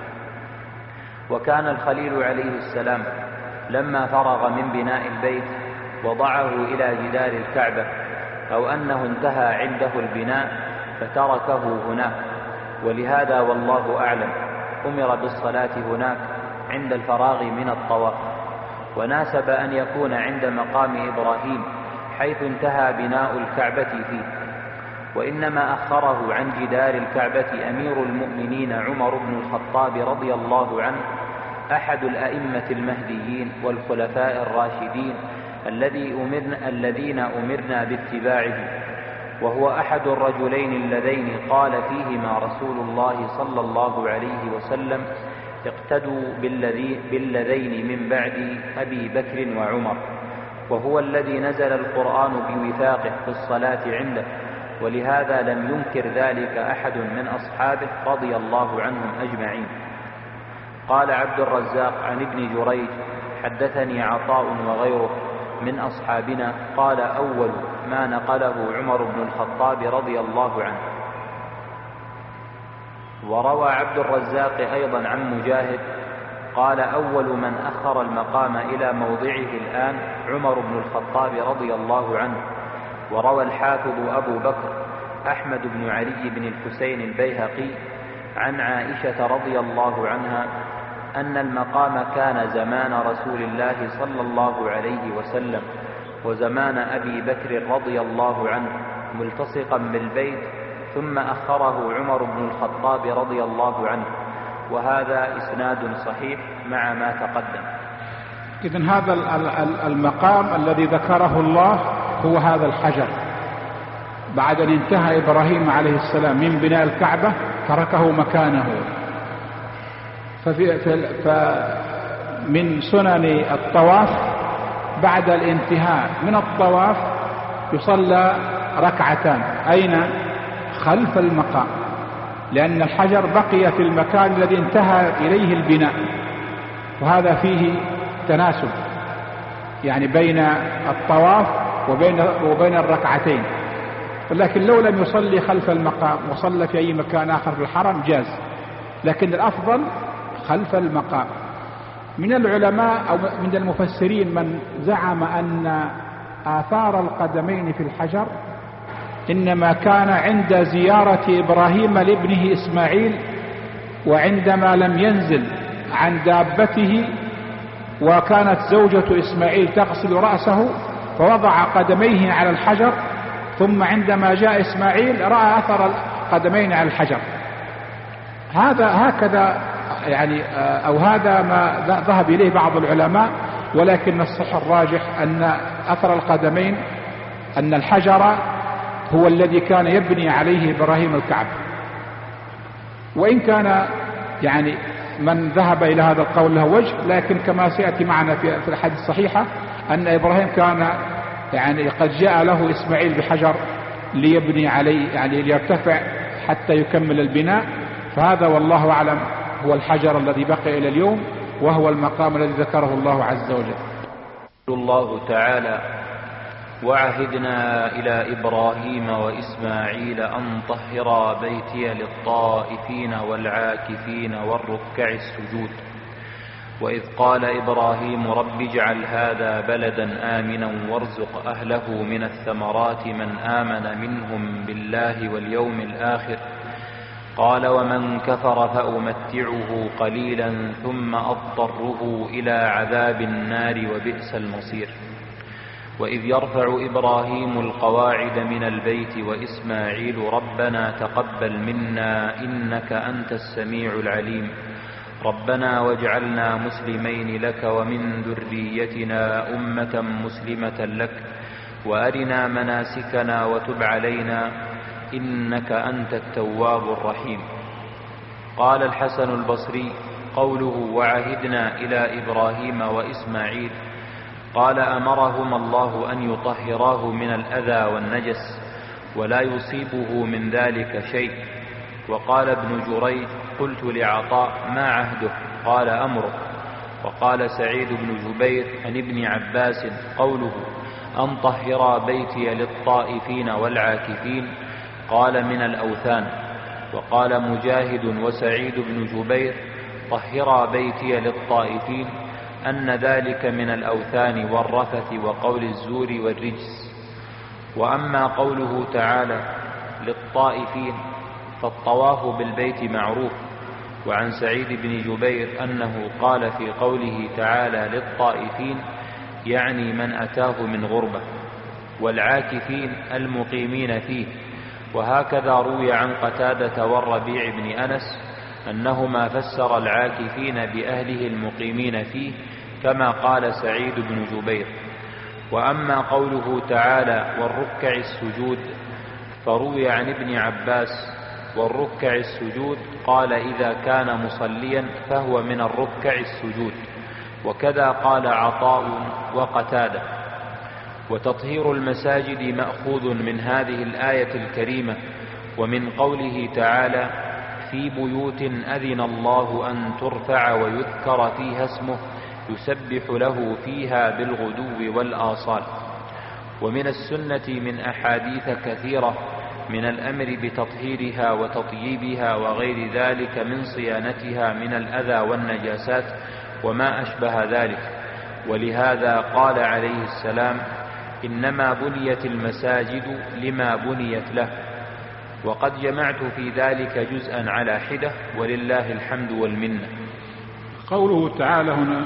وكان الخليل عليه السلام لما فرغ من بناء البيت وضعه إلى جدار الكعبة، أو أنه انتهى عنده البناء فتركه هناك، ولهذا والله أعلم أمر بالصلاة هناك عند الفراغ من الطواف، وناسب أن يكون عند مقام إبراهيم حيث انتهى بناء الكعبة فيه. وإنما أخره عن جدار الكعبة أمير المؤمنين عمر بن الخطاب رضي الله عنه، أحد الأئمة المهديين والخلفاء الراشدين الذين أمرنا باتباعه، وهو أحد الرجلين اللذين قال فيهما رسول الله صلى الله عليه وسلم: اقتدوا بالذين من بعد أبي بكر وعمر، وهو الذي نزل القرآن بوثاقه في الصلاة عنده، ولهذا لم ينكر ذلك أحد من أصحابه رضي الله عنهم أجمعين. قال عبد الرزاق عن ابن جريج: حدثني عطاء وغيره من أصحابنا قال: أول ما نقله عمر بن الخطاب رضي الله عنه. وروى عبد الرزاق أيضا عن مجاهد قال: أول من أخر المقام إلى موضعه الآن عمر بن الخطاب رضي الله عنه. وروى الحافظ أبو بكر أحمد بن علي بن الحسين البيهقي عن عائشة رضي الله عنها أن المقام كان زمان رسول الله صلى الله عليه وسلم وزمان أبي بكر رضي الله عنه ملتصقا بالبيت، ثم أخره عمر بن الخطاب رضي الله عنه، وهذا إسناد صحيح مع ما تقدم. إذن هذا المقام الذي ذكره الله هو هذا الحجر، بعد أن انتهى إبراهيم عليه السلام من بناء الكعبة تركه مكانه. فمن سنن الطواف بعد الانتهاء من الطواف يصلى ركعتان. أين؟ خلف المقام، لأن الحجر بقي في المكان الذي انتهى إليه البناء، وهذا فيه تناسب يعني بين الطواف وبين الركعتين. ولكن لو لم يصلي خلف المقام وصلى في أي مكان آخر في الحرم جاز، لكن الأفضل خلف المقام. من العلماء أو من المفسرين من زعم أن آثار القدمين في الحجر إنما كان عند زيارة إبراهيم لابنه إسماعيل، وعندما لم ينزل عن دابته وكانت زوجة إسماعيل تغسل رأسه فوضع قدميه على الحجر، ثم عندما جاء إسماعيل رأى أثر القدمين على الحجر. هكذا يعني أو هذا ما ذهب إليه بعض العلماء، ولكن الصح الراجح أن أثر القدمين أن الحجر هو الذي كان يبني عليه إبراهيم الكعبة. وإن كان يعني من ذهب إلى هذا القول له وجه، لكن كما سيأتي معنا في الحديث الصحيحة أن إبراهيم كان يعني قد جاء له إسماعيل بحجر ليبني عليه، يعني ليرتفع حتى يكمل البناء. فهذا والله أعلم هو الحجر الذي بقي إلى اليوم، وهو المقام الذي ذكره الله عز وجل. الله تعالى: وعهدنا إلى إبراهيم وإسماعيل أن طهرا بيتي للطائفين والعاكفين والركع السجود. وإذ قال إبراهيم: رب اجعل هذا بلدا آمنا وارزق أهله من الثمرات من آمن منهم بالله واليوم الآخر. قال: ومن كفر فأمتعه قليلا ثم أضطره إلى عذاب النار وبئس المصير. وإذ يرفع إبراهيم القواعد من البيت وإسماعيل ربنا تقبل منا إنك أنت السميع العليم. ربنا واجعلنا مسلمين لك ومن ذريتنا أمة مسلمة لك وأرنا مناسكنا وتب علينا إنك أنت التواب الرحيم. قال الحسن البصري: قوله وعهدنا إلى إبراهيم وإسماعيل، قال أمرهما الله أن يطهراه من الأذى والنجس ولا يصيبه من ذلك شيء. وقال ابن جريج: قلت لعطاء: ما عهده؟ قال أمره. وقال سعيد بن جبير عن ابن عباس: قوله أن طهرا بيتي للطائفين والعاكفين، قال من الأوثان. وقال مجاهد وسعيد بن جبير: طهرا بيتي للطائفين، أن ذلك من الأوثان والرفث وقول الزور والرجس. وأما قوله تعالى للطائفين فالطواف بالبيت معروف. وعن سعيد بن جبير أنه قال في قوله تعالى للطائفين يعني من أتاه من غربة، والعاكفين المقيمين فيه. وهكذا روي عن قتادة والربيع بن أنس أنهما فسر العاكفين بأهله المقيمين فيه كما قال سعيد بن جبير. وأما قوله تعالى والركع السجود فروي عن ابن عباس والركع السجود قال إذا كان مصليا فهو من الركع السجود، وكذا قال عطاء وقتادة. وتطهير المساجد مأخوذ من هذه الآية الكريمة ومن قوله تعالى في بيوت أذن الله أن ترفع ويذكر فيها اسمه يسبح له فيها بالغدو والآصال. ومن السنة من أحاديث كثيرة من الأمر بتطهيرها وتطييبها وغير ذلك من صيانتها من الأذى والنجاسات وما أشبه ذلك. ولهذا قال عليه السلام إنما بنيت المساجد لما بنيت له. وقد جمعت في ذلك جزءا على حدة ولله الحمد والمنة. قوله تعالى هنا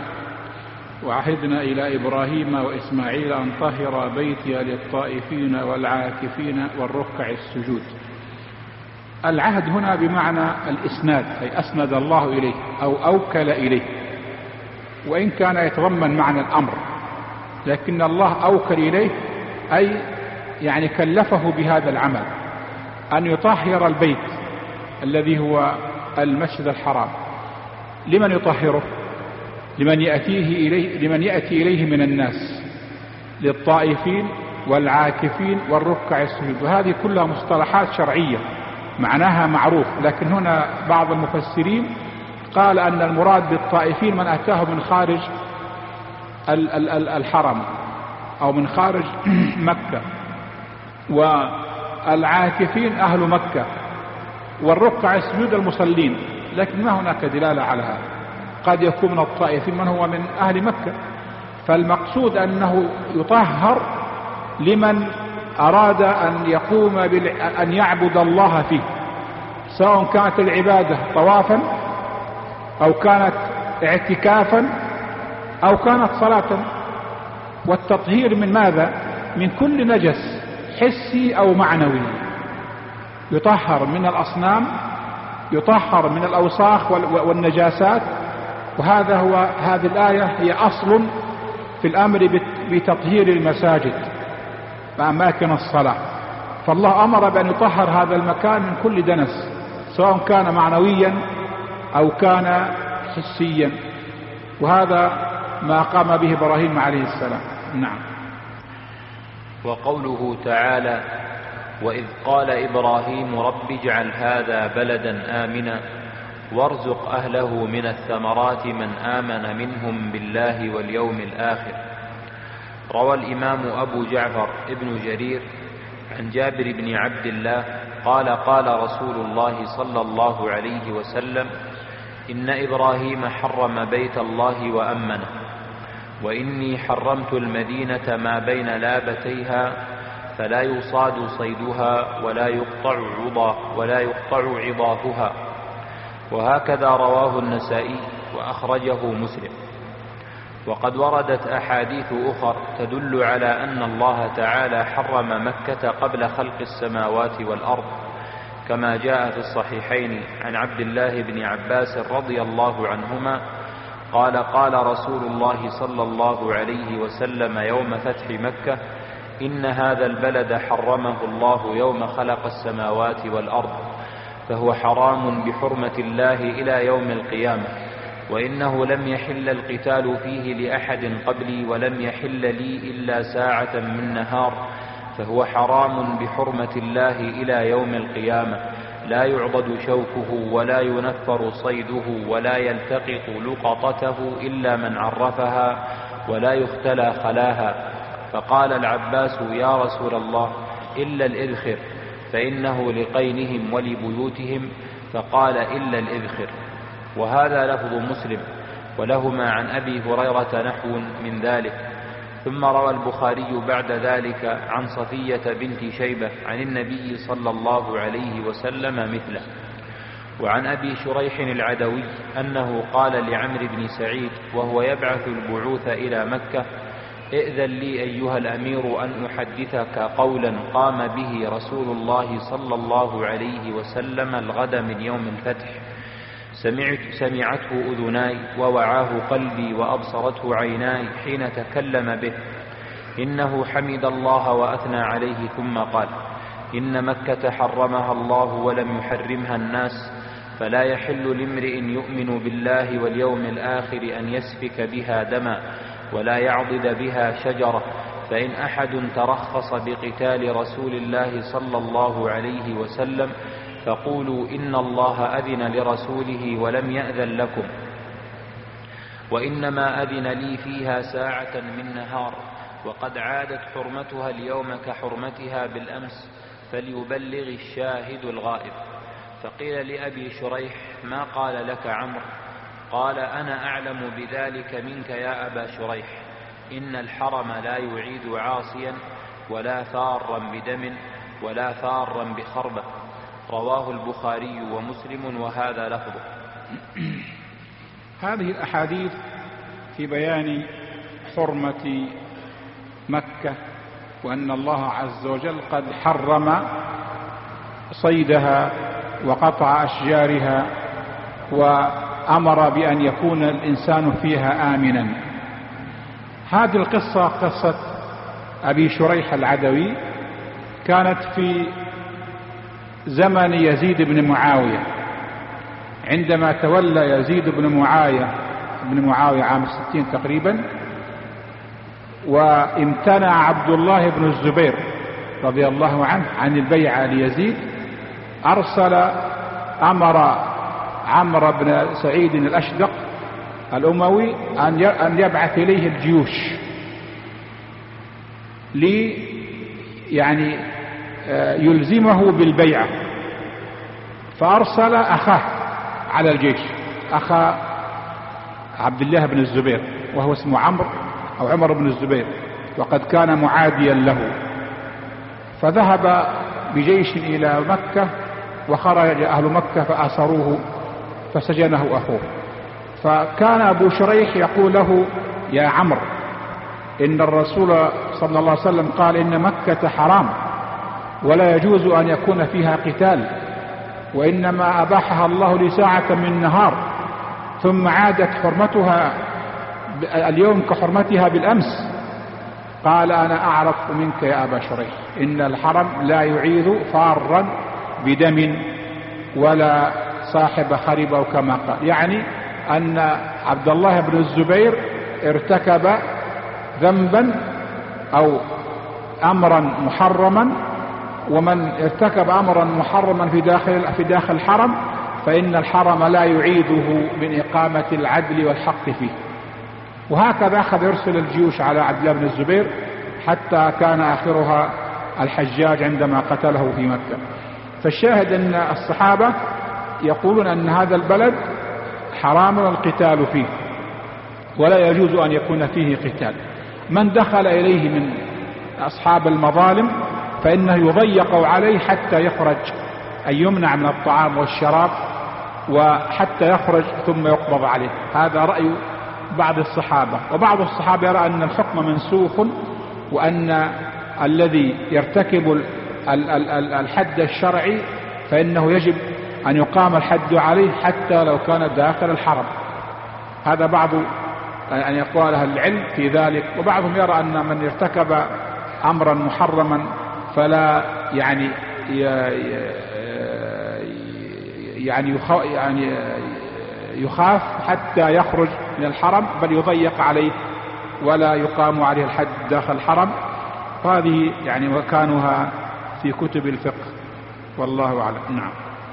وعهدنا إلى إبراهيم وإسماعيل أن طهر بيتي للطائفين والعاكفين والركع السجود. العهد هنا بمعنى الإسناد، أي أسند الله إليه أو أوكل إليه، وإن كان يتضمن معنى الأمر، لكن الله أوكل إليه أي يعني كلفه بهذا العمل أن يطهر البيت الذي هو المسجد الحرام. لمن يطهره؟ لمن يأتي إليه من الناس، للطائفين والعاكفين والركع السجود. وهذه كلها مصطلحات شرعية معناها معروف، لكن هنا بعض المفسرين قال أن المراد بالطائفين من أتاه من خارج الحرم أو من خارج مكة، والعاكفين أهل مكة، والركع السجود المصلين. لكن ما هناك دلالة على هذا، قد يكون من الطائفين من هو من أهل مكة. فالمقصود أنه يطهر لمن أراد أن يقوم أن يعبد الله فيه، سواء كانت العبادة طوافا أو كانت اعتكافا أو كانت صلاة. والتطهير من ماذا؟ من كل نجس حسي أو معنوي، يطهر من الأصنام، يطهر من الأوساخ والنجاسات. وهذا هو هذه الآية هي أصل في الأمر بتطهير المساجد وأماكن الصلاة. فالله أمر بأن يطهر هذا المكان من كل دنس، سواء كان معنويا أو كان حسيا، وهذا ما قام به إبراهيم عليه السلام. نعم. وقوله تعالى وإذ قال إبراهيم رب اجعل هذا بلدا آمنا وارزق أهله من الثمرات من آمن منهم بالله واليوم الآخر. روى الإمام أبو جعفر ابن جرير عن جابر بن عبد الله قال قال رسول الله صلى الله عليه وسلم إن إبراهيم حرم بيت الله وأمنه، وإني حرمت المدينة ما بين لابتيها فلا يصاد صيدها ولا يقطع عضافها. وهكذا رواه النسائي وأخرجه مسلم. وقد وردت أحاديث أخر تدل على أن الله تعالى حرم مكة قبل خلق السماوات والأرض، كما جاء في الصحيحين عن عبد الله بن عباس رضي الله عنهما قال قال رسول الله صلى الله عليه وسلم يوم فتح مكة إن هذا البلد حرمه الله يوم خلق السماوات والأرض، فهو حرام بحرمة الله إلى يوم القيامة، وإنه لم يحل القتال فيه لأحد قبلي ولم يحل لي إلا ساعة من نهار، فهو حرام بحرمة الله إلى يوم القيامة، لا يعضد شوكه ولا ينفر صيده ولا يلتقط لقطته إلا من عرفها ولا يختلى خلاها. فقال العباس: يا رسول الله، إلا الإذخر، فإنه لقينهم ولبيوتهم. فقال: إلا الإذخر. وهذا لفظ مسلم، ولهما عن أبي هريرة نحو من ذلك. ثم روى البخاري بعد ذلك عن صفية بنت شيبة عن النبي صلى الله عليه وسلم مثله. وعن أبي شريح العدوي أنه قال لعمرو بن سعيد وهو يبعث البعوث إلى مكة: ائذن لي أيها الأمير أن أحدثك قولا قام به رسول الله صلى الله عليه وسلم الغد من يوم الفتح، سمعته أذناي ووعاه قلبي وأبصرته عيناي حين تكلم به. إنه حمد الله وأثنى عليه ثم قال: إن مكة حرمها الله ولم يحرمها الناس، فلا يحل لامرئ يؤمن بالله واليوم الآخر أن يسفك بها دما ولا يعضد بها شجرة. فإن أحد ترخص بقتال رسول الله صلى الله عليه وسلم فقولوا إن الله أذن لرسوله ولم يأذن لكم، وإنما أذن لي فيها ساعة من نهار، وقد عادت حرمتها اليوم كحرمتها بالأمس، فليبلغ الشاهد الغائب. فقيل لأبي شريح: ما قال لك عمرو؟ قال: أنا أعلم بذلك منك يا أبا شريح، إن الحرم لا يعيد عاصيا ولا فارا بدم ولا فارا بخربة. رواه البخاري ومسلم وهذا لفظه. هذه الأحاديث في بيان حرمة مكة، وأن الله عز وجل قد حرم صيدها وقطع أشجارها وأمر بأن يكون الإنسان فيها آمنا. هذه القصة قصة أبي شريح العدوي كانت في زمن يزيد بن معاوية، عندما تولى يزيد بن معاوية عام 60 تقريبا، وامتنع عبد الله بن الزبير رضي الله عنه عن البيعة ليزيد، أمر عمرو بن سعيد الأشدق الأموي أن يبعث إليه الجيوش يلزمه بالبيعة. فأرسل أخاه على الجيش، أخا عبد الله بن الزبير، وهو اسمه عمرو أو عمر بن الزبير، وقد كان معاديا له. فذهب بجيش إلى مكة، وخرج أهل مكة فأسروه فسجنه أخوه. فكان أبو شريح يقول له: يا عمرو، إن الرسول صلى الله عليه وسلم قال إن مكة حرام ولا يجوز أن يكون فيها قتال، وإنما أباحها الله لساعة من نهار، ثم عادت حرمتها اليوم كحرمتها بالأمس. قال: أنا أعرف منك يا أبا شريح، إن الحرم لا يعيد فارا بدم ولا صاحب خربة، كما قال، يعني أن عبد الله بن الزبير ارتكب ذنبا أو أمرا محرما، ومن ارتكب أمرا محرما في داخل الحرم فإن الحرم لا يعيده من إقامة العدل والحق فيه. وهكذا أخذ يرسل الجيوش على عبد الله بن الزبير حتى كان آخرها الحجاج عندما قتله في مكة. فالشاهد أن الصحابة يقولون أن هذا البلد حرام القتال فيه ولا يجوز أن يكون فيه قتال. من دخل إليه من أصحاب المظالم فإنه يضيق عليه حتى يخرج، أن يمنع من الطعام والشراب وحتى يخرج ثم يقبض عليه. هذا رأي بعض الصحابة. وبعض الصحابة يرى أن الحكم منسوخ، وأن الذي يرتكب الحد الشرعي فإنه يجب أن يقام الحد عليه حتى لو كان داخل الحرم. هذا بعض أن يقول أهل العلم في ذلك. وبعضهم يرى أن من ارتكب أمرا محرما فلا يعني يخاف حتى يخرج من الحرم، بل يضيق عليه ولا يقام عليه الحد داخل الحرم. هذه يعني مكانها في كتب الفقه، والله أعلم. نعم.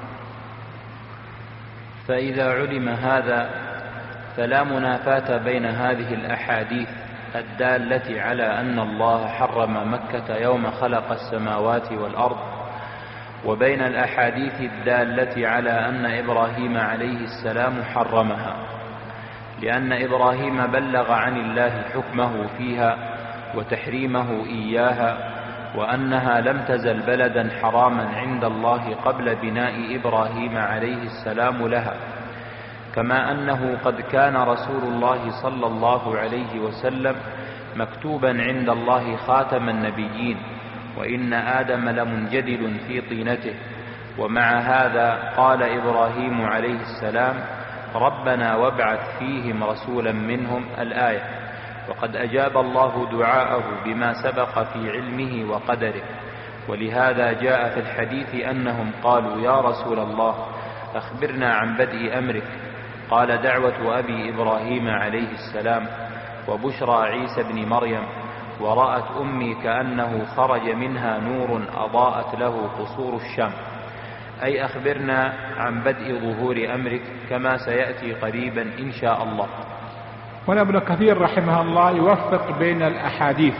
فإذا علم هذا فلا منافاة بين هذه الأحاديث الدالة على أن الله حرم مكة يوم خلق السماوات والأرض، وبين الأحاديث الدالة على أن إبراهيم عليه السلام حرمها، لأن إبراهيم بلغ عن الله حكمه فيها وتحريمه إياها، وأنها لم تزل بلدا حراما عند الله قبل بناء إبراهيم عليه السلام لها، كما أنه قد كان رسول الله صلى الله عليه وسلم مكتوبا عند الله خاتم النبيين، وإن آدم لمنجدل في طينته. ومع هذا قال إبراهيم عليه السلام: ربنا وابعث فيهم رسولا منهم، الآية. وقد أجاب الله دعاءه بما سبق في علمه وقدره، ولهذا جاء في الحديث أنهم قالوا: يا رسول الله أخبرنا عن بدء أمرك. قال: دعوة أبي إبراهيم عليه السلام، وبشرى عيسى بن مريم، ورأت أمي كأنه خرج منها نور أضاءت له قصور الشام. أي أخبرنا عن بدء ظهور أمرك كما سيأتي قريبا إن شاء الله. هنا ابن كثير رحمه الله يوفق بين الأحاديث.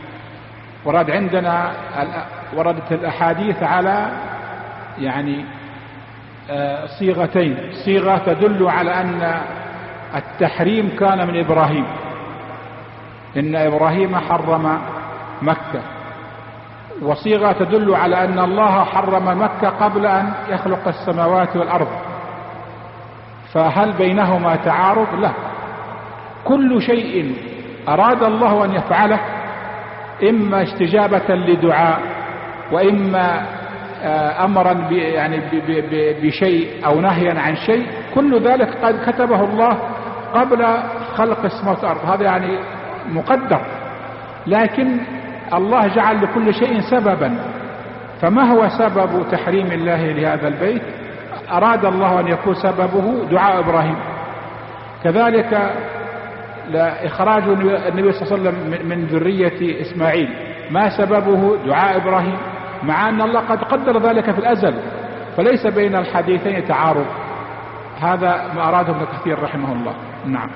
وردت الأحاديث على يعني صيغتين: صيغة تدل على أن التحريم كان من إبراهيم، إن إبراهيم حرم مكة، وصيغة تدل على أن الله حرم مكة قبل أن يخلق السماوات والأرض. فهل بينهما تعارض؟ لا، كل شيء أراد الله أن يفعله إما استجابة لدعاء، وإما أمرا يعني بشيء أو نهيا عن شيء، كل ذلك قد كتبه الله قبل خلق السماوات والأرض، هذا يعني مقدر. لكن الله جعل لكل شيء سببا، فما هو سبب تحريم الله لهذا البيت؟ أراد الله أن يكون سببه دعاء إبراهيم. كذلك إخراج النبي صلى الله عليه وسلم من ذرية إسماعيل، ما سببه؟ دعاء إبراهيم، مع أن الله قد قدر ذلك في الأزل، فليس بين الحديثين تعارض. هذا ما أراده ابن كثير رحمه الله. نعم.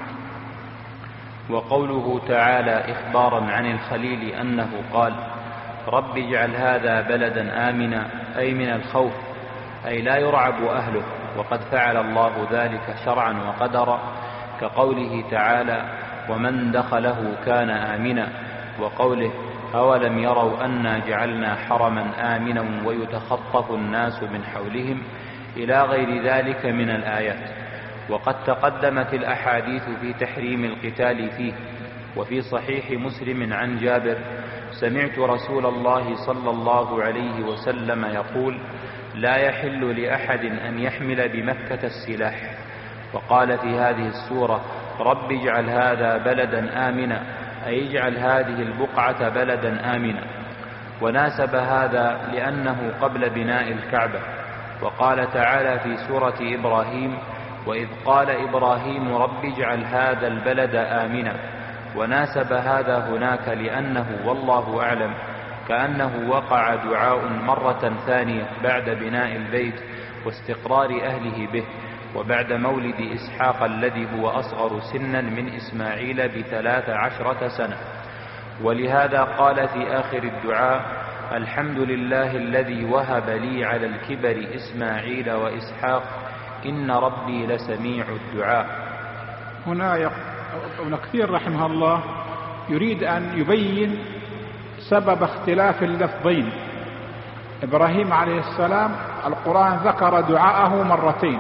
وقوله تعالى إخبارا عن الخليل أنه قال: رب اجعل هذا بلدا آمنا، أي من الخوف، أي لا يرعب أهله، وقد فعل الله ذلك شرعا وقدرا، كقوله تعالى: ومن دخله كان آمنا، وقوله: أولم يروا أنا جعلنا حرما آمنا ويتخطف الناس من حولهم، إلى غير ذلك من الآيات. وقد تقدمت الأحاديث في تحريم القتال فيه. وفي صحيح مسلم عن جابر: سمعت رسول الله صلى الله عليه وسلم يقول: لا يحل لأحد أن يحمل بمكة السلاح. وقال في هذه السورة: رب اجعل هذا بلدا آمنا، أي اجعل هذه البقعة بلدا آمنا. وناسب هذا لأنه قبل بناء الكعبة. وقال تعالى في سورة إبراهيم: وإذ قال إبراهيم رب اجعل هذا البلد آمنا. وناسب هذا هناك لأنه والله أعلم كأنه وقع دعاء مرة ثانية بعد بناء البيت واستقرار أهله به، وبعد مولد إسحاق الذي هو أصغر سنا من إسماعيل ب13 سنة. ولهذا قال في آخر الدعاء: الحمد لله الذي وهب لي على الكبر إسماعيل وإسحاق إن ربي لسميع الدعاء. هنا ابن كثير رحمه الله يريد أن يبين سبب اختلاف اللفظين. إبراهيم عليه السلام القرآن ذكر دعاءه مرتين،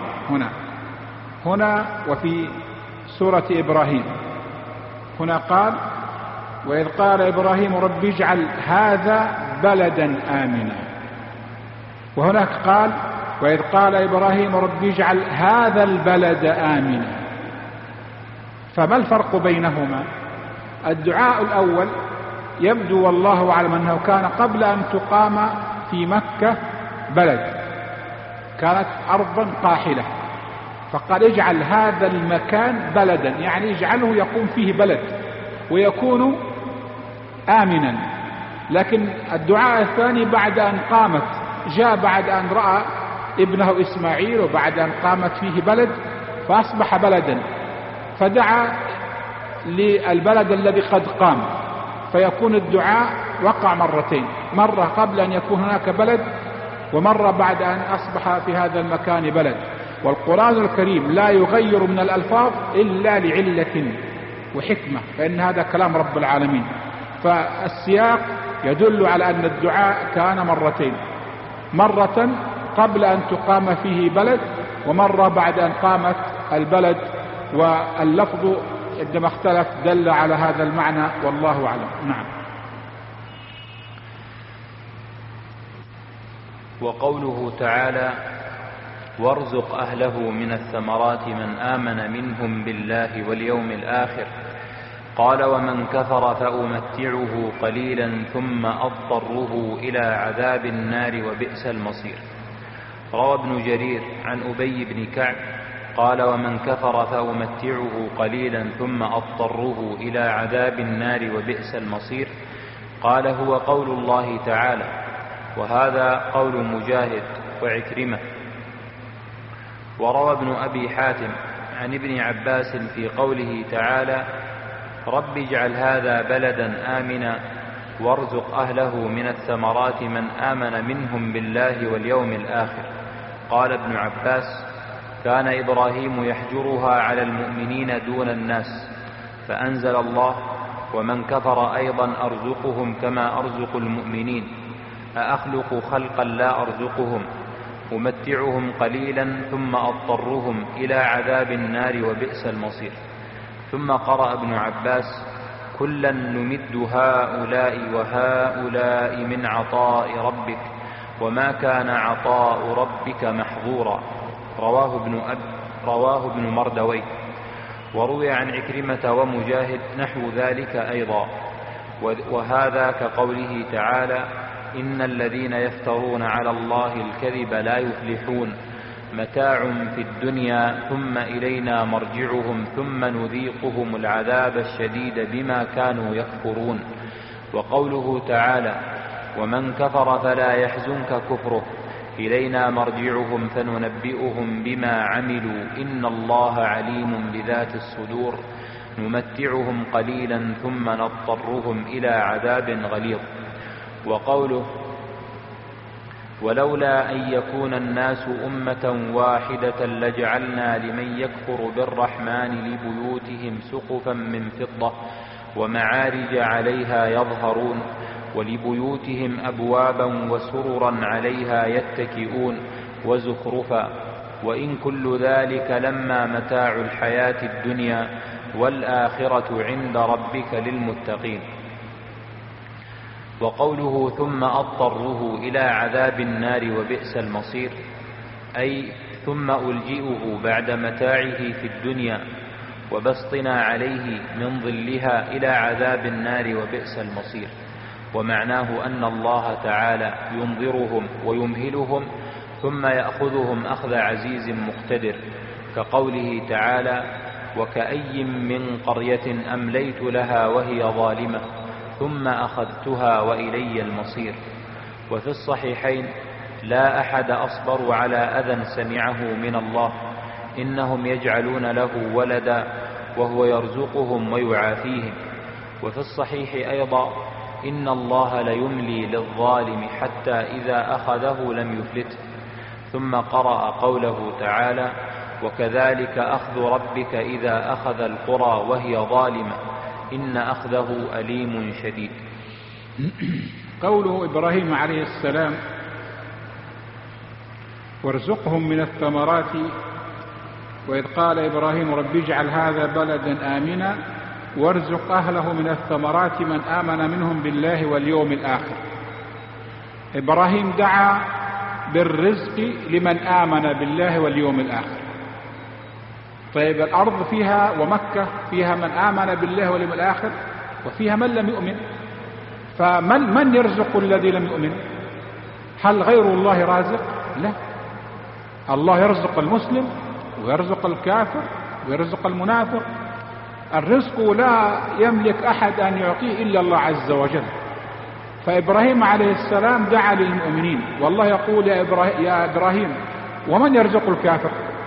هنا وفي سورة إبراهيم. هنا قال: وإذ قال إبراهيم رب اجعل هذا بلدا آمنا، وهناك قال: وإذ قال إبراهيم رب اجعل هذا البلد آمنا. فما الفرق بينهما؟ الدعاء الأول يبدو والله أعلم أنه كان قبل أن تقام في مكة بلد، كانت أرضا قاحلة، فقال اجعل هذا المكان بلدا، يعني اجعله يقوم فيه بلد ويكون آمنا. لكن الدعاء الثاني بعد أن قامت، جاء بعد أن رأى ابنه إسماعيل وبعد أن قامت فيه بلد فأصبح بلدا، فدعا للبلد الذي قد قام، فيكون الدعاء وقع مرتين، مرة قبل أن يكون هناك بلد، ومرة بعد أن أصبح في هذا المكان بلد. والقرآن الكريم لا يغير من الألفاظ إلا لعلة وحكمة، فإن هذا كلام رب العالمين. فالسياق يدل على أن الدعاء كان مرتين، مرة قبل أن تقام فيه بلد، ومرة بعد أن قامت البلد، واللفظ عندما اختلف دل على هذا المعنى، والله أعلم. نعم. وقوله تعالى: وارزق أهله من الثمرات من آمن منهم بالله واليوم الآخر، قال: ومن كفر فأمتعه قليلا ثم أضطره إلى عذاب النار وبئس المصير. روى ابن جرير عن أبي بن كعب قال: ومن كفر فأمتعه قليلا ثم أضطره إلى عذاب النار وبئس المصير، قال: هو قول الله تعالى، وهذا قول مجاهد وعكرمة. وروى ابن أبي حاتم عن ابن عباس في قوله تعالى: رب اجعل هذا بلدا آمنا وارزق أهله من الثمرات من آمن منهم بالله واليوم الآخر. قال ابن عباس: كان إبراهيم يحجرها على المؤمنين دون الناس، فأنزل الله: ومن كفر أيضا أرزقهم كما أرزق المؤمنين، أأخلق خلقا لا أرزقهم، أمتعهم قليلا ثم أضطرهم إلى عذاب النار وبئس المصير. ثم قرأ ابن عباس: كلا نمد هؤلاء وهؤلاء من عطاء ربك وما كان عطاء ربك محظورا. رواه ابن مردوي. وروي عن عكرمة ومجاهد نحو ذلك أيضا، وهذا كقوله تعالى: إن الذين يفترون على الله الكذب لا يفلحون، متاع في الدنيا ثم إلينا مرجعهم ثم نذيقهم العذاب الشديد بما كانوا يكفرون. وقوله تعالى: ومن كفر فلا يحزنك كفره، إلينا مرجعهم فننبئهم بما عملوا إن الله عليم بذات الصدور، نمتعهم قليلا ثم نضطرهم إلى عذاب غليظ. وقوله: ولولا أن يكون الناس أمة واحدة لجعلنا لمن يكفر بالرحمن لبيوتهم سقفا من فضة ومعارج عليها يظهرون، ولبيوتهم أبوابا وسررا عليها يتكئون وزخرفا، وإن كل ذلك لما متاع الحياة الدنيا والآخرة عند ربك للمتقين. وقوله: ثم أضطره إلى عذاب النار وبئس المصير، أي ثم ألجئه بعد متاعه في الدنيا وبسطنا عليه من ظلها إلى عذاب النار وبئس المصير. ومعناه أن الله تعالى ينظرهم ويمهلهم ثم يأخذهم أخذ عزيز مقتدر، كقوله تعالى: وكأي من قرية أمليت لها وهي ظالمة ثم أخذتها وإلي المصير. وفي الصحيحين: لا أحد أصبر على أذى سمعه من الله، إنهم يجعلون له ولدا وهو يرزقهم ويعافيهم. وفي الصحيح أيضا: إن الله ليملي للظالم حتى إذا أخذه لم يفلته. ثم قرأ قوله تعالى: وكذلك أخذ ربك إذا أخذ القرى وهي ظالمة إن أخذه أليم شديد. قوله إبراهيم عليه السلام: وارزقهم من الثمرات، وإذ قال إبراهيم رب اجعل هذا بلدا آمنا وارزق أهله من الثمرات من آمن منهم بالله واليوم الآخر. إبراهيم دعا بالرزق لمن آمن بالله واليوم الآخر. طيب الأرض فيها ومكة فيها من آمن بالله واليوم الآخر وفيها من لم يؤمن، فمن يرزق الذي لم يؤمن؟ هل غير الله رازق؟ لا، الله يرزق المسلم ويرزق الكافر ويرزق المنافق. الرزق لا يملك أحد أن يعطيه إلا الله عز وجل. فإبراهيم عليه السلام دعا للمؤمنين، والله يقول يا إبراهيم ومن يرزق الكافر؟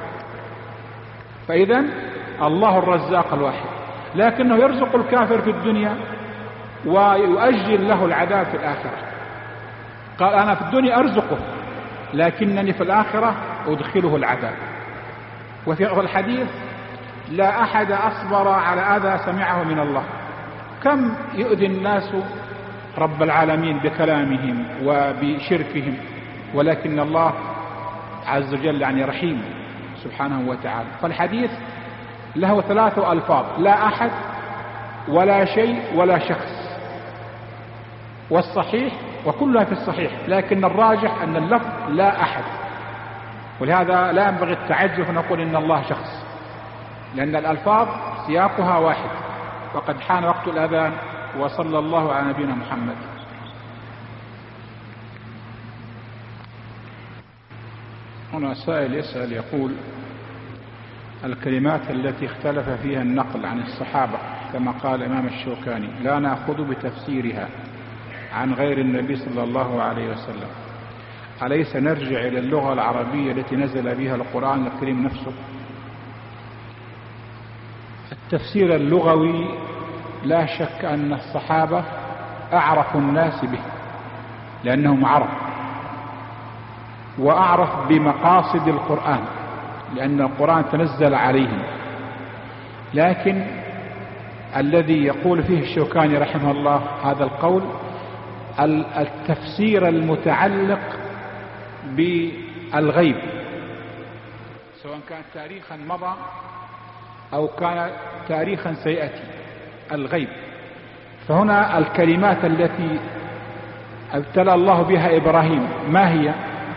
فإذا الله الرزاق الواحد، لكنه يرزق الكافر في الدنيا ويؤجل له العذاب في الآخرة. قال أنا في الدنيا أرزقه لكنني في الآخرة أدخله العذاب. وفي الحديث لا أحد أصبر على أذى سمعه من الله. كم يؤذي الناس رب العالمين بكلامهم وبشركهم، ولكن الله عز وجل يعني رحيم سبحانه وتعالى. فالحديث له 3 ألفاظ: لا أحد ولا شيء ولا شخص، والصحيح وكلها في الصحيح، لكن الراجح أن اللفظ لا أحد. ولهذا لا ينبغي التعجب ونقول إن الله شخص، لأن الألفاظ سياقها واحد. وقد حان وقت الأذان، وصلى الله على نبينا محمد. هنا سائل يسأل يقول: الكلمات التي اختلف فيها النقل عن الصحابة كما قال الإمام الشوكاني لا نأخذ بتفسيرها عن غير النبي صلى الله عليه وسلم، أليس نرجع إلى اللغة العربية التي نزل بها القرآن الكريم نفسه؟ التفسير اللغوي لا شك أن الصحابة أعرف الناس به، لأنهم عرب، وأعرف بمقاصد القرآن لأن القرآن تنزل عليهم. لكن الذي يقول فيه الشوكاني رحمه الله هذا القول التفسير المتعلق بالغيب، سواء كان تاريخا مضى أو كان تاريخا سيأتي، الغيب. فهنا الكلمات التي ابتلى الله بها إبراهيم ما هي؟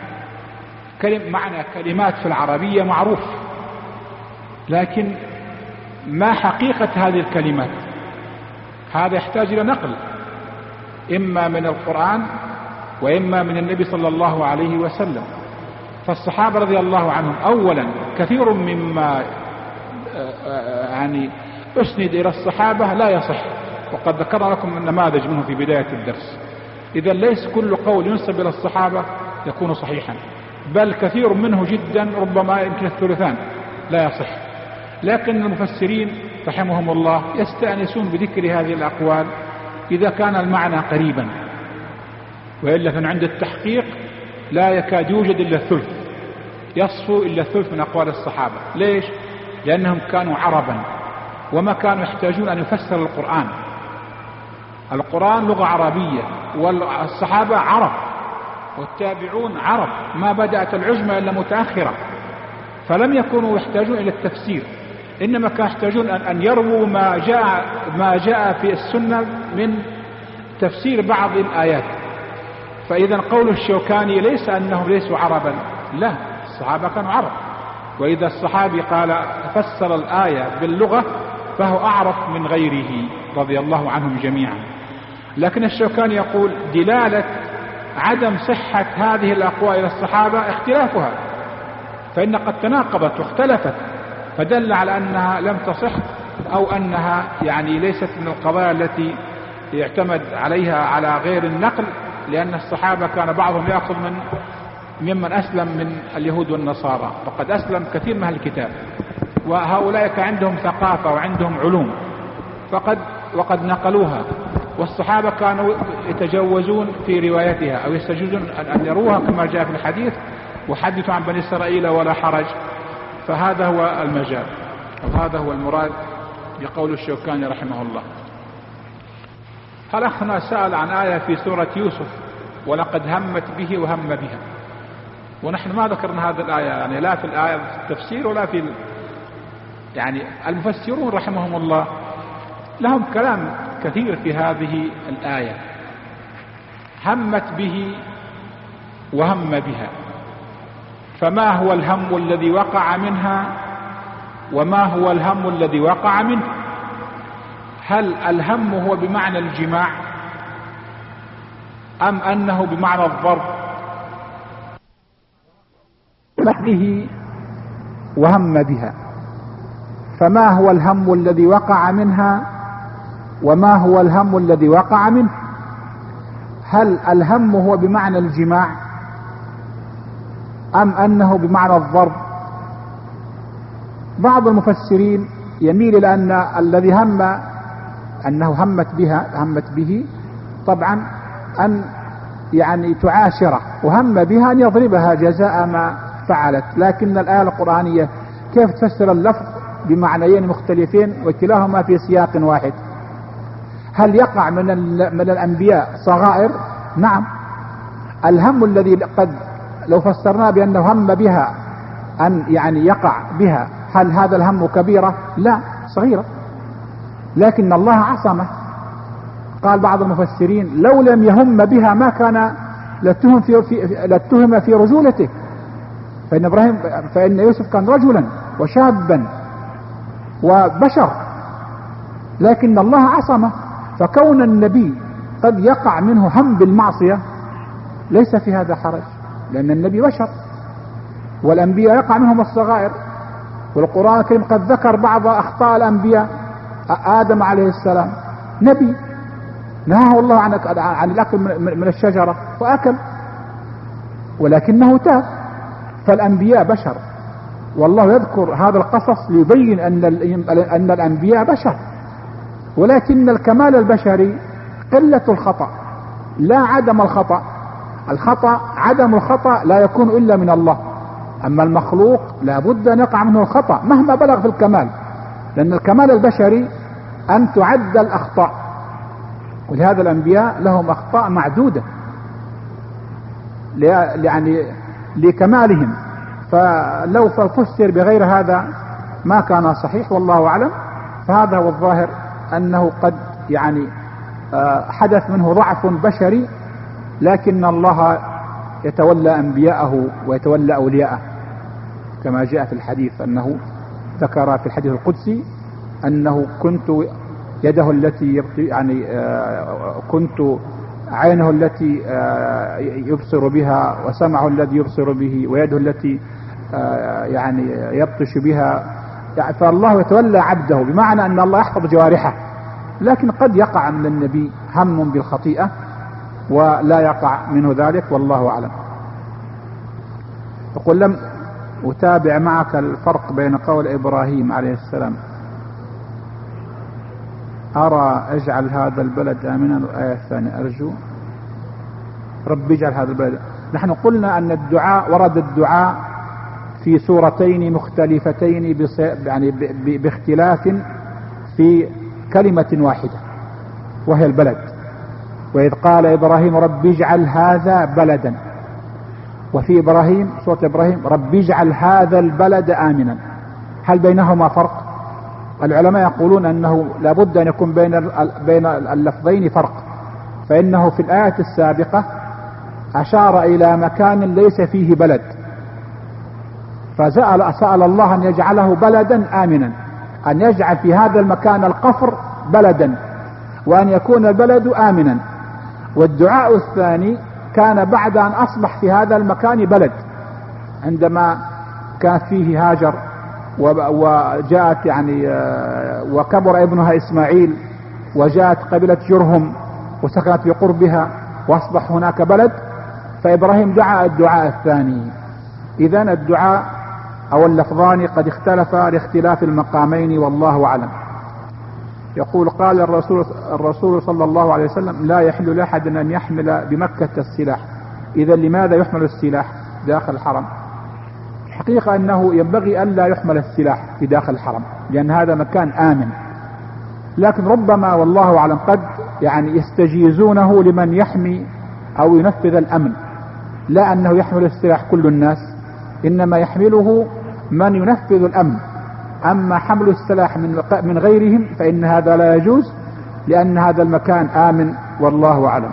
معنى كلمات في العربية معروف، لكن ما حقيقة هذه الكلمات؟ هذا يحتاج إلى نقل، إما من القرآن وإما من النبي صلى الله عليه وسلم. فالصحابة رضي الله عنهم أولا كثير مما يعني أسند إلى الصحابة لا يصح، وقد ذكر لكم النماذج منه في بداية الدرس. إذا ليس كل قول ينسب إلى الصحابة يكون صحيحا، بل كثير منه جدا ربما يمكن الثلثان لا يصح. لكن المفسرين رحمهم الله يستأنسون بذكر هذه الأقوال إذا كان المعنى قريبا، وإلا فإن عند التحقيق لا يكاد يوجد إلا الثلث، يصفو إلا الثلث من أقوال الصحابة. ليش؟ لأنهم كانوا عربا وما كانوا يحتاجون أن يفسر القرآن. القرآن لغة عربية، والصحابة عرب، والتابعون عرب، ما بدأت العجمة إلا متأخرة، فلم يكونوا يحتاجون إلى التفسير، إنما كانوا يحتاجون أن يرووا ما جاء في السنة من تفسير بعض الآيات. فإذا قول الشوكاني ليس أنهم ليسوا عربا، لا، الصحابة كانوا عرب، وإذا الصحابي قال فسر الآية باللغة فهو أعرف من غيره رضي الله عنهم جميعا. لكن الشوكاني يقول دلالة عدم صحة هذه الأقوال إلى الصحابة اختلافها، فإن قد تناقضت واختلفت، فدل على أنها لم تصح، أو أنها يعني ليست من القضايا التي يعتمد عليها على غير النقل، لأن الصحابة كان بعضهم يأخذ ممن أسلم من اليهود والنصارى، وقد أسلم كثير من أهل الكتاب، وهؤلاء كان عندهم ثقافة وعندهم علوم وقد نقلوها، والصحابة كانوا يتجوزون في روايتها أو يستجوزون أن يروها كما جاء في الحديث: وحدثوا عن بني إسرائيل ولا حرج. فهذا هو المجال، وهذا هو المراد بقول الشوكاني رحمه الله. هل أخنا سأل عن آية في سورة يوسف: ولقد همت به وهم بها، ونحن ما ذكرنا هذه الآية، يعني لا في الآية في التفسير ولا في يعني المفسرون رحمهم الله لهم كلام كثير في هذه الآية. همت به وهم بها، فما هو الهم الذي وقع منها وما هو الهم الذي وقع منه؟ هل الهم هو بمعنى الجماع أم أنه بمعنى الضرب؟ خلقه وهم بها. فما هو الهم الذي وقع منها وما هو الهم الذي وقع منه؟ هل الهم هو بمعنى الجماع أم أنه بمعنى الضرب؟ بعض المفسرين يميل إلى أن الذي أنه همت به طبعا أن يعني تعاشره، وهم بها أن يضربها جزاء ما فعلت. لكن الآية القرآنية كيف تفسر اللفظ بمعنيين مختلفين وكلاهما في سياق واحد؟ هل يقع من الأنبياء صغائر؟ نعم. الهم الذي قد لو فسرناه بأنه هم بها أن يعني يقع بها، هل هذا الهم كبيرة؟ لا، صغيرة. لكن الله عصمه. قال بعض المفسرين لو لم يهم بها ما كان لاتهم في رجولته، فإن يوسف كان رجلا وشابا وبشر، لكن الله عصمه. فكون النبي قد يقع منه هم بالمعصية ليس في هذا حرج، لأن النبي بشر والأنبياء يقع منهم الصغائر. والقرآن الكريم قد ذكر بعض أخطاء الأنبياء. آدم عليه السلام نبي نهاه الله عن الأكل من الشجرة وأكل، ولكنه تاب. فالأنبياء بشر، والله يذكر هذا القصص ليبين أن الأنبياء بشر، ولكن الكمال البشري قلة الخطأ لا عدم الخطأ. عدم الخطأ لا يكون إلا من الله، أما المخلوق لا بد أن يقع منه الخطأ مهما بلغ في الكمال، لأن الكمال البشري أن تعد الأخطاء، ولهذا الأنبياء لهم أخطاء معدودة يعني لكمالهم. فلو فسر بغير هذا ما كان صحيح، والله أعلم. فهذا هو الظاهر، أنه قد يعني حدث منه ضعف بشري، لكن الله يتولى أنبياءه ويتولى أولياءه، كما جاء في الحديث أنه ذكر في الحديث القدسي أنه كنت يده التي يعني كنت عينه التي يبصر بها، وسمعه الذي يبصر به، ويده التي يعني يبطش بها. فالله يتولى عبده، بمعنى أن الله يحفظ جوارحه، لكن قد يقع من النبي هم بالخطيئة ولا يقع منه ذلك، والله أعلم. يقول لم أتابع معك الفرق بين قول إبراهيم عليه السلام أرى اجعل هذا البلد آمنا، الآية الثانية أرجو رب اجعل هذا البلد. نحن قلنا أن الدعاء ورد الدعاء في سورتين مختلفتين يعني باختلاف في كلمة واحدة وهي البلد. وإذ قال إبراهيم رب اجعل هذا بلدا، وفي إبراهيم سورة إبراهيم رب اجعل هذا البلد آمنا. هل بينهما فرق؟ العلماء يقولون أنه لابد أن يكون بين اللفظين فرق، فإنه في الآية السابقة أشار إلى مكان ليس فيه بلد، فسأل الله أن يجعله بلدا آمنا، أن يجعل في هذا المكان القفر بلدا، وأن يكون البلد آمنا. والدعاء الثاني كان بعد أن أصبح في هذا المكان بلد، عندما كان فيه هاجر وجاءت يعني وكبر ابنها إسماعيل، وجاءت قبيلة جرهم وسكنت بقربها واصبح هناك بلد، فإبراهيم دعا الدعاء الثاني. إذن الدعاء أو اللفظان قد اختلفا لاختلاف المقامين، والله أعلم. يقول قال الرسول صلى الله عليه وسلم لا يحل لأحد أن يحمل بمكة السلاح. إذا لماذا يحمل السلاح داخل الحرم؟ الحقيقة أنه ينبغي أن لا يحمل السلاح في داخل الحرم، لأن هذا مكان آمن، لكن ربما والله أعلم قد يعني يستجيزونه لمن يحمي أو ينفذ الأمن، لا أنه يحمل السلاح كل الناس، إنما يحمله من ينفذ الأمن. أما حمل السلاح من غيرهم فإن هذا لا يجوز، لأن هذا المكان آمن، والله أعلم.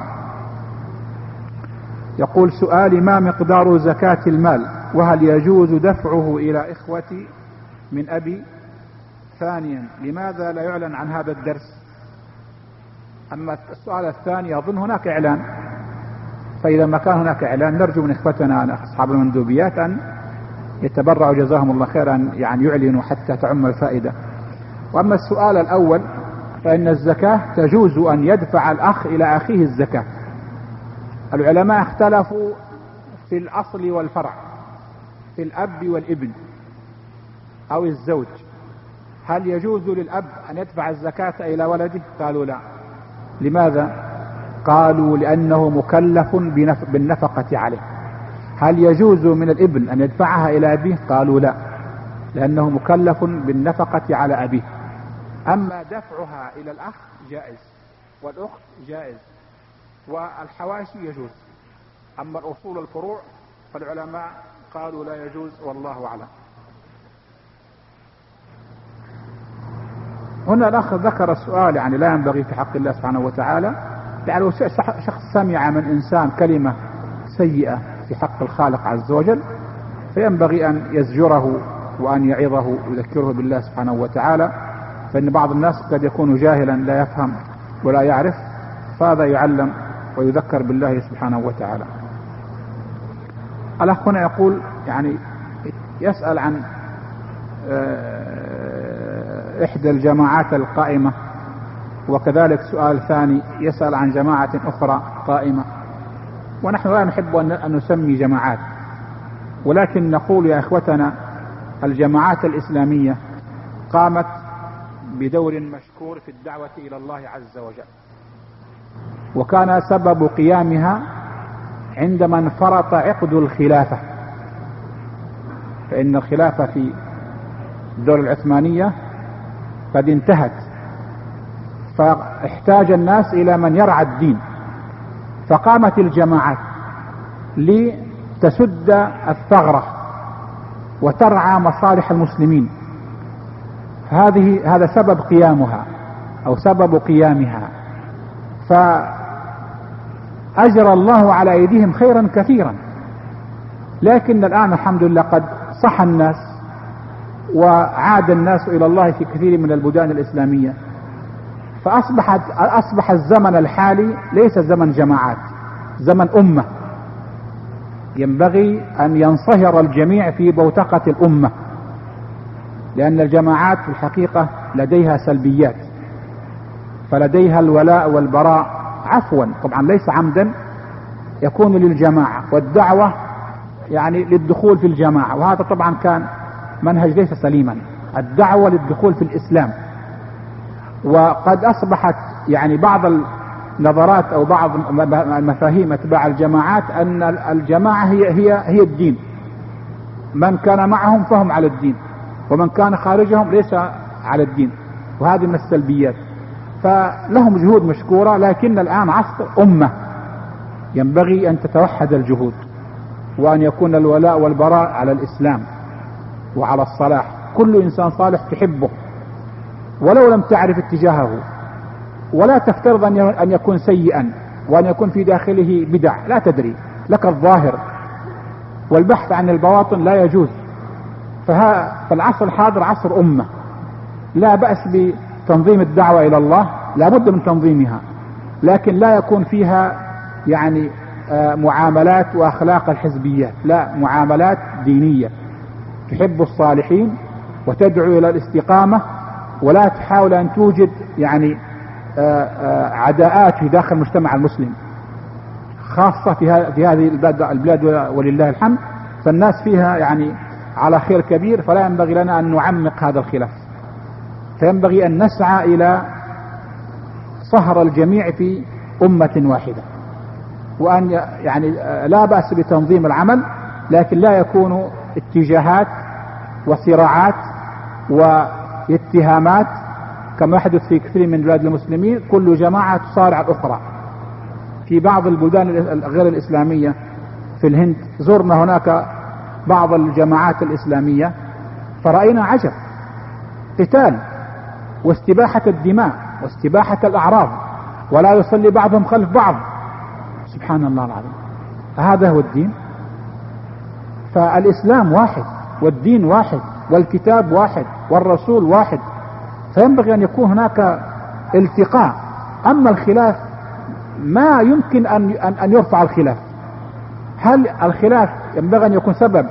يقول سؤالي ما مقدار زكاة المال، وهل يجوز دفعه إلى إخوتي من أبي؟ ثانيا لماذا لا يعلن عن هذا الدرس؟ أما السؤال الثاني أظن هناك إعلان، فإذا ما كان هناك إعلان نرجو من إخوتنا أصحاب المندوبيات أن يتبرعوا جزاهم الله خيرا يعني يعلنوا حتى تعم الفائدة. وأما السؤال الأول فإن الزكاة تجوز أن يدفع الأخ إلى أخيه الزكاة. العلماء اختلفوا في الأصل والفرع، في الأب والابن أو الزوج، هل يجوز للأب أن يدفع الزكاة إلى ولده؟ قالوا لا. لماذا؟ قالوا لأنه مكلف بالنفقة عليه. هل يجوز من الابن أن يدفعها إلى أبيه؟ قالوا لا، لأنه مكلف بالنفقة على أبيه. أما دفعها إلى الأخ جائز، والأخت جائز، والحواشي يجوز. أما الأصول والفروع فالعلماء قالوا لا يجوز، والله أعلم. هنا الأخ ذكر السؤال يعني لا ينبغي في حق الله سبحانه وتعالى، يعني لو شخص سمع من إنسان كلمة سيئة في حق الخالق عز وجل فينبغي أن يزجره وأن يعظه ويذكره بالله سبحانه وتعالى، فإن بعض الناس قد يكون جاهلا لا يفهم ولا يعرف، فهذا يعلم ويذكر بالله سبحانه وتعالى. الأخ هنا يقول يعني يسأل عن إحدى الجماعات القائمة، وكذلك سؤال ثاني يسأل عن جماعة أخرى قائمة، ونحن لا نحب أن نسمي جماعات، ولكن نقول يا إخوتنا الجماعات الإسلامية قامت بدور مشكور في الدعوة إلى الله عز وجل، وكان سبب قيامها عندما انفرط عقد الخلافة، فإن الخلافة في الدولة العثمانية قد انتهت، فاحتاج الناس إلى من يرعى الدين، فقامت الجماعات لتسد الثغرة وترعى مصالح المسلمين. هذا سبب قيامها أو سبب قيامها، فأجرى الله على أيديهم خيرا كثيرا. لكن الآن الحمد لله قد صح الناس وعاد الناس إلى الله في كثير من البلدان الإسلامية، فأصبح الزمن الحالي ليس زمن جماعات، زمن أمة. ينبغي أن ينصهر الجميع في بوتقة الأمة، لأن الجماعات في الحقيقة لديها سلبيات، فلديها الولاء والبراء عفوا طبعا ليس عمدا يكون للجماعة، والدعوة يعني للدخول في الجماعة، وهذا طبعا كان منهج ليس سليما، الدعوة للدخول في الإسلام. وقد أصبحت يعني بعض النظرات أو بعض المفاهيم اتباع الجماعات أن الجماعة هي الدين، من كان معهم فهم على الدين، ومن كان خارجهم ليس على الدين، وهذه من السلبيات. فلهم جهود مشكورة، لكن الآن عصر أمة، ينبغي أن تتوحد الجهود، وأن يكون الولاء والبراء على الإسلام وعلى الصلاح. كل إنسان صالح تحبه ولو لم تعرف اتجاهه، ولا تفترض أن يكون سيئا وأن يكون في داخله بدع، لا تدري، لك الظاهر، والبحث عن البواطن لا يجوز. فالعصر الحاضر عصر أمة، لا بأس بتنظيم الدعوة إلى الله، لا بد من تنظيمها، لكن لا يكون فيها يعني معاملات وأخلاق الحزبيات، لا، معاملات دينية تحب الصالحين وتدعو إلى الاستقامة، ولا تحاول أن توجد يعني عداءات في داخل المجتمع المسلم، خاصة في هذه البلاد ولله الحمد، فالناس فيها يعني على خير كبير، فلا ينبغي لنا أن نعمق هذا الخلاف، فينبغي أن نسعى إلى صهر الجميع في أمة واحدة، وأن يعني لا بأس بتنظيم العمل، لكن لا يكون اتجاهات وصراعات واتهامات كما يحدث في كثير من بلاد المسلمين، كل جماعة تصارع الأخرى. في بعض البلدان غير الإسلامية في الهند زرنا هناك بعض الجماعات الإسلامية فرأينا عجب، قتال واستباحة الدماء واستباحة الأعراض، ولا يصلي بعضهم خلف بعض، سبحان الله العظيم، هذا هو الدين؟ فالإسلام واحد والدين واحد والكتاب واحد والرسول واحد، فينبغي أن يكون هناك التقاء. أما الخلاف ما يمكن أن يرفع الخلاف. هل الخلاف ينبغي أن يكون سبب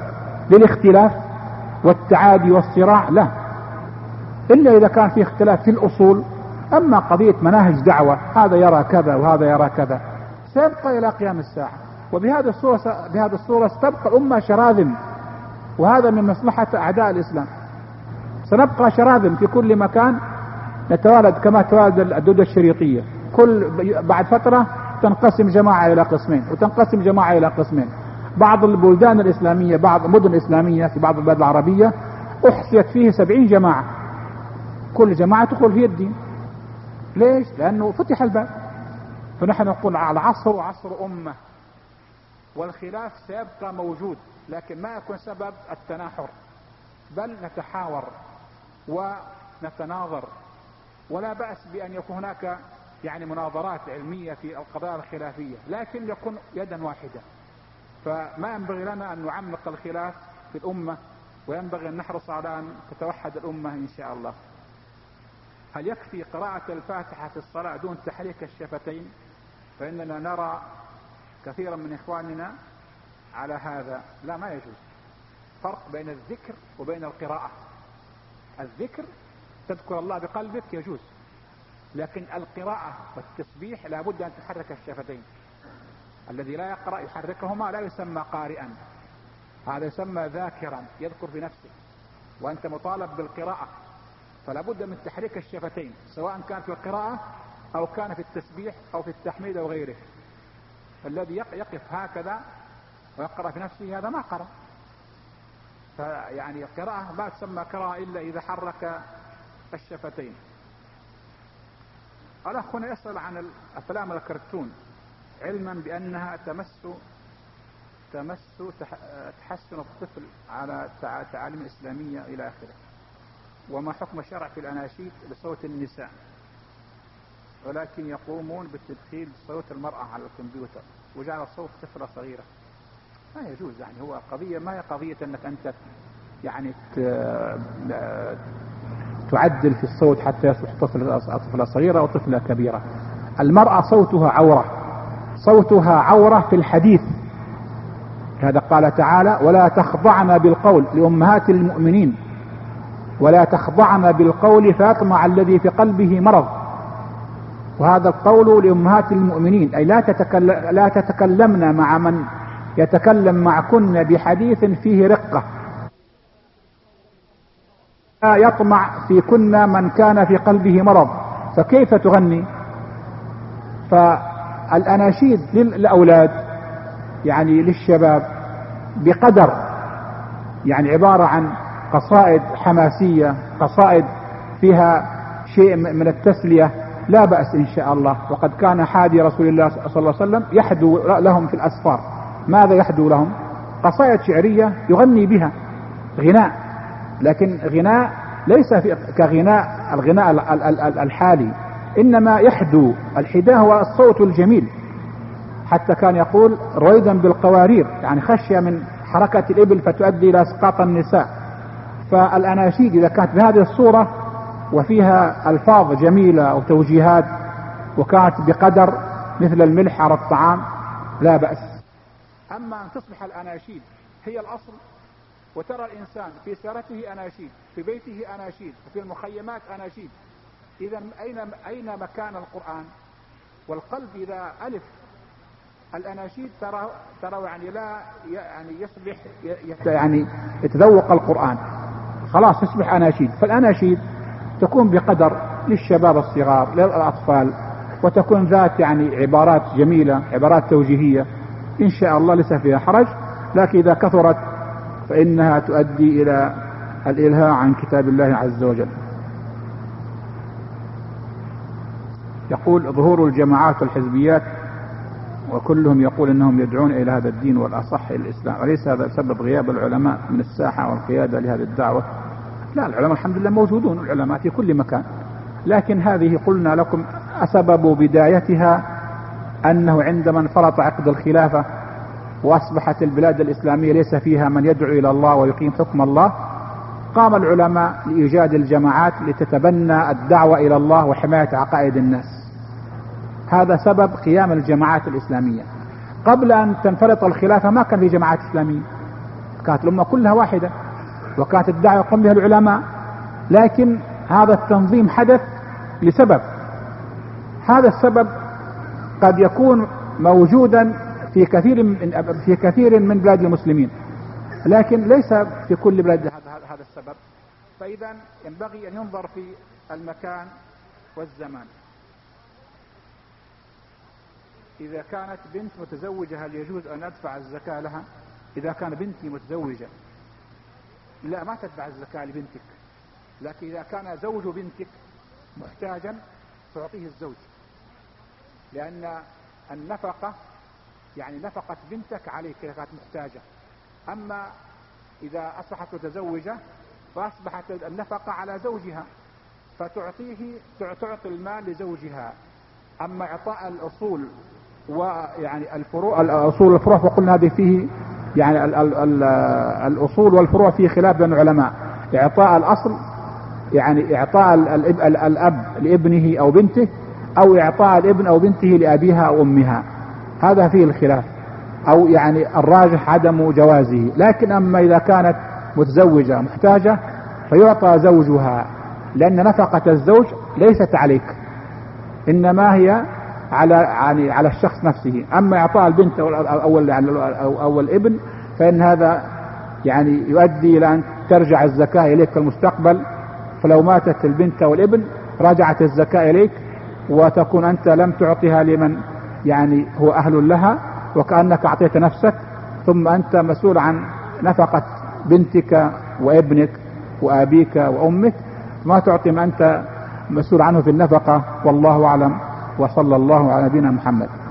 للاختلاف والتعادي والصراع، لا، إلا إذا كان في اختلاف في الأصول. أما قضية مناهج دعوة، هذا يرى كذا وهذا يرى كذا، سيبقى إلى قيام الساعة. وبهذه الصورة ستبقى الأمة شراذم، وهذا من مصلحة أعداء الإسلام. سنبقى شراذم في كل مكان، نتوالد كما توالد الدودة الشريطية، بعد فترة تنقسم جماعة إلى قسمين وتنقسم جماعة إلى قسمين. بعض البلدان الإسلامية، بعض المدن الإسلامية في بعض البلاد العربية أحصيت فيه 70 جماعة، كل جماعة تدخل في الدين. ليش؟ لأنه فتح الباب. فنحن نقول على عصر وعصر أمة، والخلاف سيبقى موجود، لكن ما يكون سبب التناحر، بل نتحاور ونتناظر. ولا بأس بأن يكون هناك مناظرات علمية في القضايا الخلافية، لكن يكون يدا واحدة. فما ينبغي لنا أن نعمق الخلاف في الأمة، وينبغي أن نحرص على أن تتوحد الأمة إن شاء الله. هل يكفي قراءة الفاتحة في الصلاة دون تحريك الشفتين؟ فإننا نرى كثيرا من إخواننا على هذا. لا، ما يجوز. فرق بين الذكر وبين القراءة. الذكر تذكر الله بقلبك يجوز، لكن القراءة والتسبيح لا بد أن تحرك الشفتين. الذي لا يقرأ يحركهما لا يسمى قارئا، هذا يسمى ذاكرا، يذكر بنفسه، وأنت مطالب بالقراءة. فلا بد من تحريك الشفتين، سواء كان في القراءة أو كان في التسبيح أو في التحميد أو غيره. الذي يقف هكذا ويقرأ في نفسه هذا ما قرأ. القراءة ما تسمى قراءة إلا إذا حرك الشفتين. الأخ هنا يسأل عن أفلام الكرتون، علما بأنها تمس تحسن الطفل على تعاليم إسلامية إلى آخره. وما حكم الشرع في الأناشيد بصوت النساء، ولكن يقومون بالتدخيل صوت المرأة على الكمبيوتر وجعل صوت طفلة صغيرة؟ ما يجوز. هو قضية، ما هي قضية أنك أنت تعدل في الصوت حتى يصبح طفلة صغيرة أو طفلة كبيرة. المرأة صوتها عورة في الحديث. هذا قال تعالى: ولا تخضعن بالقول لأمهات المؤمنين ولا تخضعن بالقول فيطمع الذي في قلبه مرض. وهذا القول لأمهات المؤمنين، أي لا تتكلمن مع من يتكلم معكن بحديث فيه رقة، لا يطمع في كن من كان في قلبه مرض. فكيف تغني؟ فالأناشيد للأولاد للشباب بقدر، عبارة عن قصائد حماسية، قصائد فيها شيء من التسلية، لا بأس إن شاء الله. وقد كان حادي رسول الله صلى الله عليه وسلم يحدو لهم في الأسفار. ماذا يحدو لهم؟ قصائد شعرية يغني بها، غناء، لكن غناء ليس كغناء الغناء الحالي، إنما يحدو. الحداء هو الصوت الجميل، حتى كان يقول رويدا بالقوارير، خشية من حركة الإبل فتؤدي إلى إسقاط النساء. فالأناشيد إذا كانت بهذه الصورة وفيها ألفاظ جميلة أو توجيهات وكانت بقدر مثل الملح على الطعام لا بأس. أما أن تصبح الأناشيد هي الأصل، وترى الإنسان في سيارته أناشيد، في بيته أناشيد، وفي المخيمات أناشيد، إذا أين مكان القرآن؟ والقلب إذا ألف الأناشيد ترى لا يصبح يتذوق القرآن، خلاص يصبح أناشيد. فالأناشيد تكون بقدر للشباب الصغار للأطفال، وتكون ذات عبارات جميلة، عبارات توجيهية إن شاء الله ليس فيها حرج. لكن إذا كثرت فإنها تؤدي إلى الإلهاء عن كتاب الله عز وجل. يقول: ظهور الجماعات والحزبيات وكلهم يقول انهم يدعون الى هذا الدين والاصح الى الاسلام، أليس هذا سبب غياب العلماء من الساحة والقيادة لهذه الدعوة؟ لا، العلماء الحمد لله موجودون، العلماء في كل مكان، لكن هذه قلنا لكم أسباب بدايتها أنه عندما انفرط عقد الخلافة وأصبحت البلاد الإسلامية ليس فيها من يدعو إلى الله ويقيم حكم الله، قام العلماء لإيجاد الجماعات لتتبنى الدعوة إلى الله وحماية عقائد الناس. هذا سبب قيام الجماعات الإسلامية. قبل أن تنفرط الخلافة ما كان في جماعات إسلامية، كانت الأمة كلها واحدة وكانت الدعوة يقوم بها العلماء، لكن هذا التنظيم حدث لسبب. هذا السبب قد يكون موجودا في كثير من بلاد المسلمين، لكن ليس في كل بلاد هذا السبب. فإذا ينبغي أن ينظر في المكان والزمان. إذا كانت بنت متزوجة هل يجوز أن أدفع الزكاة لها؟ إذا كان بنتي متزوجة لا، ما تدفع الزكاة لبنتك، لكن إذا كان زوج بنتك محتاجا تعطيه الزوج، لأن النفقة يعني نفقة بنتك عليك إذا كانت محتاجة. أما إذا أصبحت متزوجة فأصبحت النفقة على زوجها تعطي المال لزوجها. أما إعطاء الأصول ويعني الأصول والفروع فقلنا هذه فيه يعني الأصول والفروع فيه خلاف بين العلماء. إعطاء الأصل يعني إعطاء الأب لابنه أو بنته، أو إعطاء الابن أو بنته لأبيها أو أمها، هذا فيه الخلاف، أو يعني الراجح عدم جوازه. لكن أما إذا كانت متزوجة محتاجة فيعطى زوجها، لأن نفقة الزوج ليست عليك، إنما هي على الشخص نفسه. أما إعطاء البنت أو الابن فإن هذا يعني يؤدي إلى أن ترجع الزكاة إليك في المستقبل، فلو ماتت البنت أو الابن رجعت الزكاة إليك، وتكون أنت لم تعطيها لمن يعني هو أهل لها، وكأنك أعطيت نفسك، ثم أنت مسؤول عن نفقة بنتك وابنك وأبيك وأمك، ما تعطي ما أنت مسؤول عنه في النفقة. والله أعلم، وصلى الله على نبينا محمد.